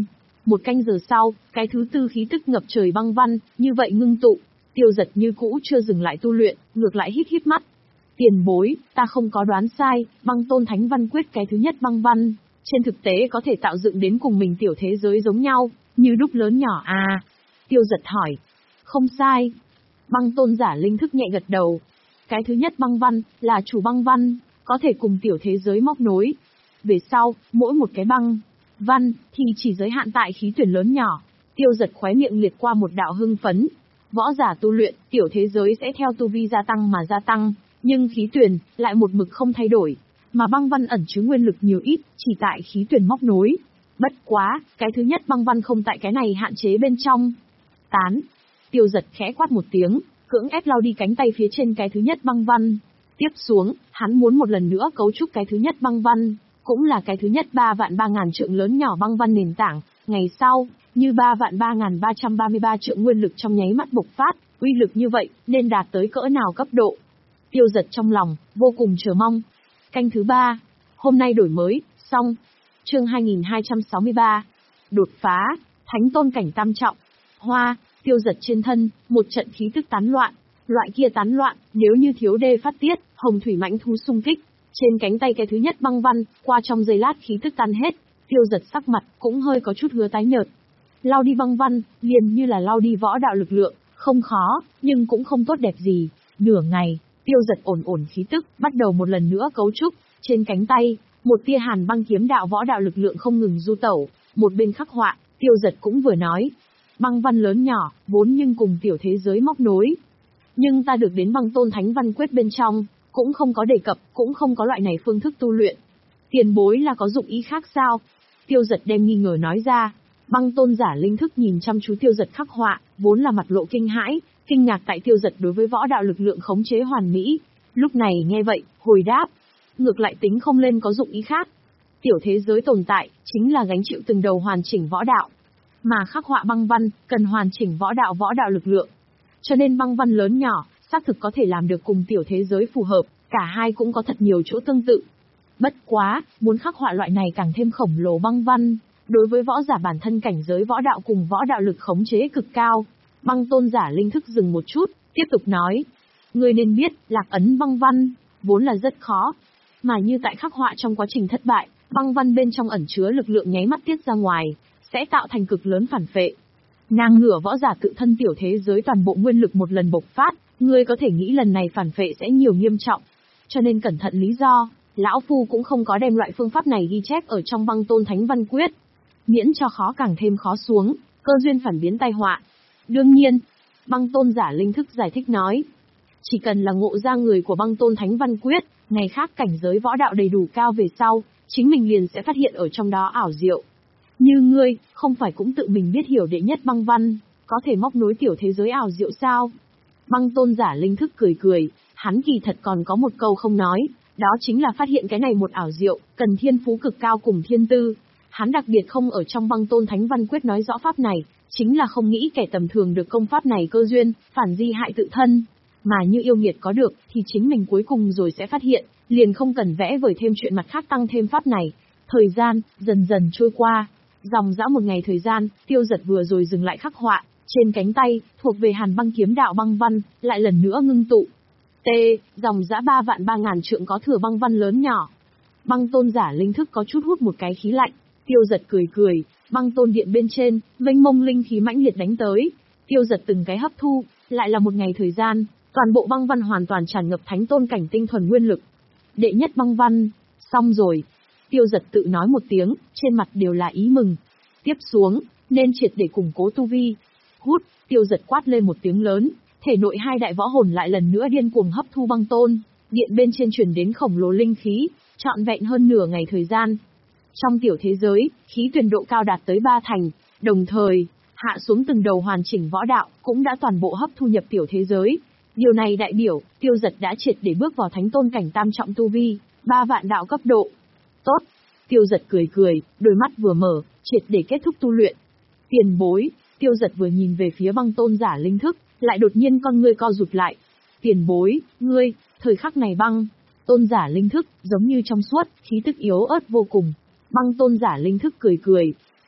Một canh giờ sau, cái thứ tư khí tức ngập trời băng văn, như vậy ngưng tụ. Tiêu Giật như cũ chưa dừng lại tu luyện, ngược lại hít hít mắt. Tiền bối, ta không có đoán sai, băng tôn thánh văn quyết cái thứ nhất băng văn, trên thực tế có thể tạo dựng đến cùng mình tiểu thế giới giống nhau, như đúc lớn nhỏ à. Tiêu Giật hỏi. Không sai. Băng tôn giả linh thức nhẹ gật đầu. Cái thứ nhất băng văn, là chủ băng văn, có thể cùng tiểu thế giới móc nối. Về sau, mỗi một cái băng văn, thì chỉ giới hạn tại khí tuyển lớn nhỏ. Tiêu Giật khóe miệng liệt qua một đạo hưng phấn. Võ giả tu luyện, tiểu thế giới sẽ theo tu vi gia tăng mà gia tăng, nhưng khí tuyển, lại một mực không thay đổi. Mà băng văn ẩn chứa nguyên lực nhiều ít, chỉ tại khí tuyển móc nối. Bất quá, cái thứ nhất băng văn không tại cái này hạn chế bên trong. Tán. Tiêu Giật khẽ quát một tiếng, cưỡng ép lau đi cánh tay phía trên cái thứ nhất băng văn. Tiếp xuống, hắn muốn một lần nữa cấu trúc cái thứ nhất băng văn, cũng là cái thứ nhất ba vạn ba ngàn trượng lớn nhỏ băng văn nền tảng. Ngày sau, như ba vạn ba ngàn ba trăm ba mươi ba trượng nguyên lực trong nháy mắt bộc phát, uy lực như vậy, nên đạt tới cỡ nào cấp độ. Tiêu Giật trong lòng, vô cùng chờ mong. Canh thứ ba. Hôm nay đổi mới, xong. Chương hai nghìn hai trăm sáu mươi ba. Đột phá, thánh tôn cảnh tam trọng. Hoa, Tiêu Giật trên thân, một trận khí tức tán loạn. Loại kia tán loạn, nếu như thiếu đê phát tiết, hồng thủy mãnh thú xung kích. Trên cánh tay cái thứ nhất băng văn, qua trong giây lát khí tức tan hết. Tiêu Giật sắc mặt, cũng hơi có chút hứa tái nhợt. Lau đi băng văn, liền như là lau đi võ đạo lực lượng, không khó, nhưng cũng không tốt đẹp gì. Nửa ngày, Tiêu Giật ổn ổn khí tức, bắt đầu một lần nữa cấu trúc. Trên cánh tay, một tia hàn băng kiếm đạo võ đạo lực lượng không ngừng du tẩu, một bên khắc họa. Tiêu Giật cũng vừa nói, băng văn lớn nhỏ, vốn nhưng cùng tiểu thế giới móc nối. Nhưng ta được đến băng tôn thánh văn quyết bên trong, cũng không có đề cập, cũng không có loại này phương thức tu luyện. Tiền bối là có dụng ý khác sao? Tiêu Giật đem nghi ngờ nói ra. Băng tôn giả linh thức nhìn chăm chú Tiêu Giật khắc họa, vốn là mặt lộ kinh hãi, kinh ngạc tại Tiêu Giật đối với võ đạo lực lượng khống chế hoàn mỹ. Lúc này nghe vậy, hồi đáp, ngược lại tính không lên có dụng ý khác. Tiểu thế giới tồn tại, chính là gánh chịu từng đầu hoàn chỉnh võ đạo. Mà khắc họa băng văn, cần hoàn chỉnh võ đạo võ đạo lực lượng. Cho nên băng văn lớn nhỏ, xác thực có thể làm được cùng tiểu thế giới phù hợp, cả hai cũng có thật nhiều chỗ tương tự. Bất quá, muốn khắc họa loại này càng thêm khổng lồ băng văn, đối với võ giả bản thân cảnh giới võ đạo cùng võ đạo lực khống chế cực cao. Băng tôn giả linh thức dừng một chút, tiếp tục nói. Ngươi nên biết, lạc ấn băng văn, vốn là rất khó. Mà như tại khắc họa trong quá trình thất bại, băng văn bên trong ẩn chứa lực lượng nháy mắt tiết ra ngoài, sẽ tạo thành cực lớn phản phệ. Ngang ngửa võ giả tự thân tiểu thế giới toàn bộ nguyên lực một lần bộc phát, ngươi có thể nghĩ lần này phản phệ sẽ nhiều nghiêm trọng. Cho nên cẩn thận lý do, lão phu cũng không có đem loại phương pháp này ghi chép ở trong băng tôn thánh văn quyết. Miễn cho khó càng thêm khó xuống, cơ duyên phản biến tai họa. Đương nhiên, băng tôn giả linh thức giải thích nói. Chỉ cần là ngộ ra người của băng tôn thánh văn quyết, ngày khác cảnh giới võ đạo đầy đủ cao về sau, chính mình liền sẽ phát hiện ở trong đó ảo diệu. Như ngươi, không phải cũng tự mình biết hiểu đệ nhất băng văn, có thể móc nối tiểu thế giới ảo diệu sao? Băng tôn giả linh thức cười cười, hắn kỳ thật còn có một câu không nói, đó chính là phát hiện cái này một ảo diệu, cần thiên phú cực cao cùng thiên tư. Hắn đặc biệt không ở trong băng tôn thánh văn quyết nói rõ pháp này, chính là không nghĩ kẻ tầm thường được công pháp này cơ duyên, phản di hại tự thân. Mà như yêu nghiệt có được, thì chính mình cuối cùng rồi sẽ phát hiện, liền không cần vẽ vời thêm chuyện mặt khác tăng thêm pháp này. Thời gian, dần dần trôi qua. Dòng dã một ngày thời gian, Tiêu Giật vừa rồi dừng lại khắc họa, trên cánh tay, thuộc về hàn băng kiếm đạo băng văn, lại lần nữa ngưng tụ. T, dòng dã ba vạn ba ngàn trượng có thừa băng văn lớn nhỏ. Băng tôn giả linh thức có chút hút một cái khí lạnh, Tiêu Giật cười cười, băng tôn điện bên trên, mênh mông linh khí mãnh liệt đánh tới. Tiêu Giật từng cái hấp thu, lại là một ngày thời gian, toàn bộ băng văn hoàn toàn tràn ngập thánh tôn cảnh tinh thuần nguyên lực. Đệ nhất băng văn, xong rồi. Tiêu Giật tự nói một tiếng, trên mặt đều là ý mừng. Tiếp xuống, nên triệt để củng cố tu vi. Hút, Tiêu Giật quát lên một tiếng lớn, thể nội hai đại võ hồn lại lần nữa điên cuồng hấp thu băng tôn, điện bên trên truyền đến khổng lồ linh khí, trọn vẹn hơn nửa ngày thời gian. Trong tiểu thế giới, khí tuyển độ cao đạt tới ba thành, đồng thời, hạ xuống từng đầu hoàn chỉnh võ đạo, cũng đã toàn bộ hấp thu nhập tiểu thế giới. Điều này đại biểu, Tiêu Giật đã triệt để bước vào thánh tôn cảnh tam trọng tu vi, ba vạn đạo cấp độ. Tốt, Tiêu Giật cười cười, đôi mắt vừa mở, triệt để kết thúc tu luyện. Tiền bối, Tiêu Giật vừa nhìn về phía băng tôn giả linh thức, lại đột nhiên con ngươi co rụt lại. Tiền bối, ngươi, thời khắc này băng tôn giả linh thức, giống như trong suốt, khí tức yếu ớt vô cùng. Băng tôn giả linh thức cười cười.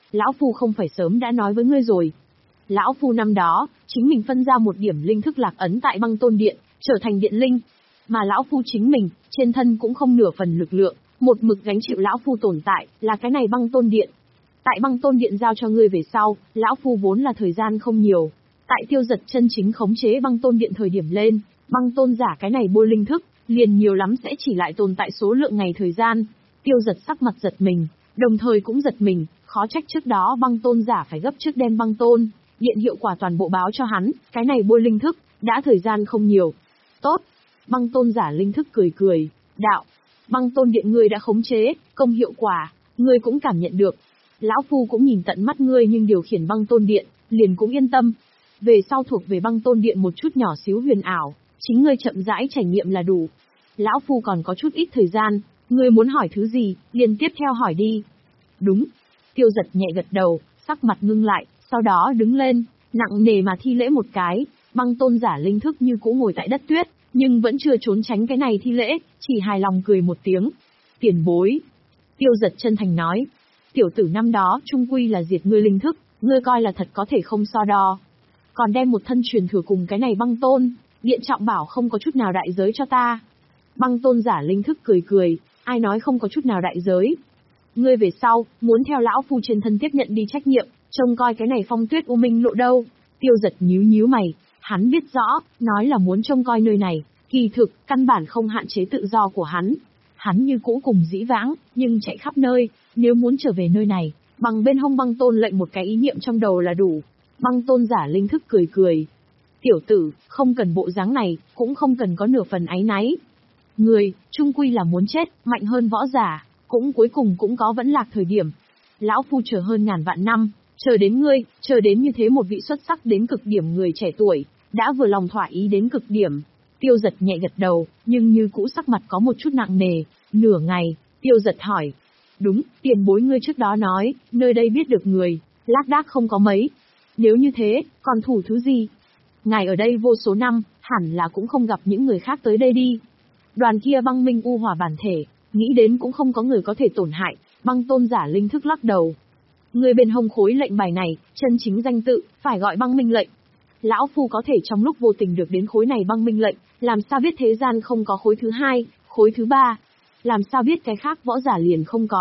Lão Phu không phải sớm đã nói với ngươi rồi. Lão Phu năm đó, chính mình phân ra một điểm linh thức lạc ấn tại băng tôn điện, trở thành điện linh. Mà Lão Phu chính mình, trên thân cũng không nửa phần lực lượng, một mực gánh chịu Lão Phu tồn tại, là cái này băng tôn điện. Tại băng tôn điện giao cho ngươi về sau, Lão Phu vốn là thời gian không nhiều. Tại Tiêu Giật chân chính khống chế băng tôn điện thời điểm lên, băng tôn giả cái này bôi linh thức, liền nhiều lắm sẽ chỉ lại tồn tại số lượng ngày thời gian. Tiêu Giật sắc mặt giật mình, đồng thời cũng giật mình, khó trách trước đó băng tôn giả phải gấp trước đem băng tôn điện hiệu quả toàn bộ báo cho hắn, cái này bôi linh thức, đã thời gian không nhiều. Tốt. Băng tôn giả linh thức cười cười, đạo, băng tôn điện ngươi đã khống chế, công hiệu quả, ngươi cũng cảm nhận được. Lão Phu cũng nhìn tận mắt ngươi nhưng điều khiển băng tôn điện, liền cũng yên tâm. Về sau thuộc về băng tôn điện một chút nhỏ xíu huyền ảo, chính ngươi chậm rãi trải nghiệm là đủ. Lão Phu còn có chút ít thời gian, ngươi muốn hỏi thứ gì, liền tiếp theo hỏi đi. Đúng. Tiêu Giật nhẹ gật đầu, sắc mặt ngưng lại, sau đó đứng lên, nặng nề mà thi lễ một cái, băng tôn giả linh thức như cũ ngồi tại đất tuyết, nhưng vẫn chưa trốn tránh cái này thi lễ, chỉ hài lòng cười một tiếng. Tiền bối. Tiêu Giật chân thành nói, tiểu tử năm đó trung quy là diệt ngươi linh thức, ngươi coi là thật có thể không so đo. Còn đem một thân truyền thừa cùng cái này băng tôn, điện trọng bảo không có chút nào đại giới cho ta. Băng tôn giả linh thức cười cười, ai nói không có chút nào đại giới. Ngươi về sau, muốn theo Lão Phu trên thân tiếp nhận đi trách nhiệm, trông coi cái này phong tuyết u minh lộ đâu. Tiêu Giật nhíu nhíu mày, hắn biết rõ, nói là muốn trông coi nơi này, kỳ thực, căn bản không hạn chế tự do của hắn. Hắn như cũ cùng dĩ vãng, nhưng chạy khắp nơi, nếu muốn trở về nơi này, bằng bên hông băng tôn lệnh một cái ý niệm trong đầu là đủ. Băng tôn giả linh thức cười cười. Tiểu tử, không cần bộ dáng này, cũng không cần có nửa phần áy náy. Người, trung quy là muốn chết, mạnh hơn võ giả, cũng cuối cùng cũng có vẫn lạc thời điểm. Lão Phu chờ hơn ngàn vạn năm, chờ đến ngươi, chờ đến như thế một vị xuất sắc đến cực điểm người trẻ tuổi, đã vừa lòng thỏa ý đến cực điểm. Tiêu Giật nhẹ gật đầu, nhưng như cũ sắc mặt có một chút nặng nề. Nửa ngày, Tiêu Giật hỏi. Đúng, tiền bối ngươi trước đó nói, nơi đây biết được người, lác đác không có mấy. Nếu như thế, còn thủ thứ gì? Ngài ở đây vô số năm, hẳn là cũng không gặp những người khác tới đây đi. Đoàn kia băng minh u hỏa bản thể, nghĩ đến cũng không có người có thể tổn hại, băng tôn giả linh thức lắc đầu. Người bên hông khối lệnh bài này, chân chính danh tự, phải gọi băng minh lệnh. Lão Phu có thể trong lúc vô tình được đến khối này băng minh lệnh, làm sao biết thế gian không có khối thứ hai, khối thứ ba? Làm sao biết cái khác võ giả liền không có?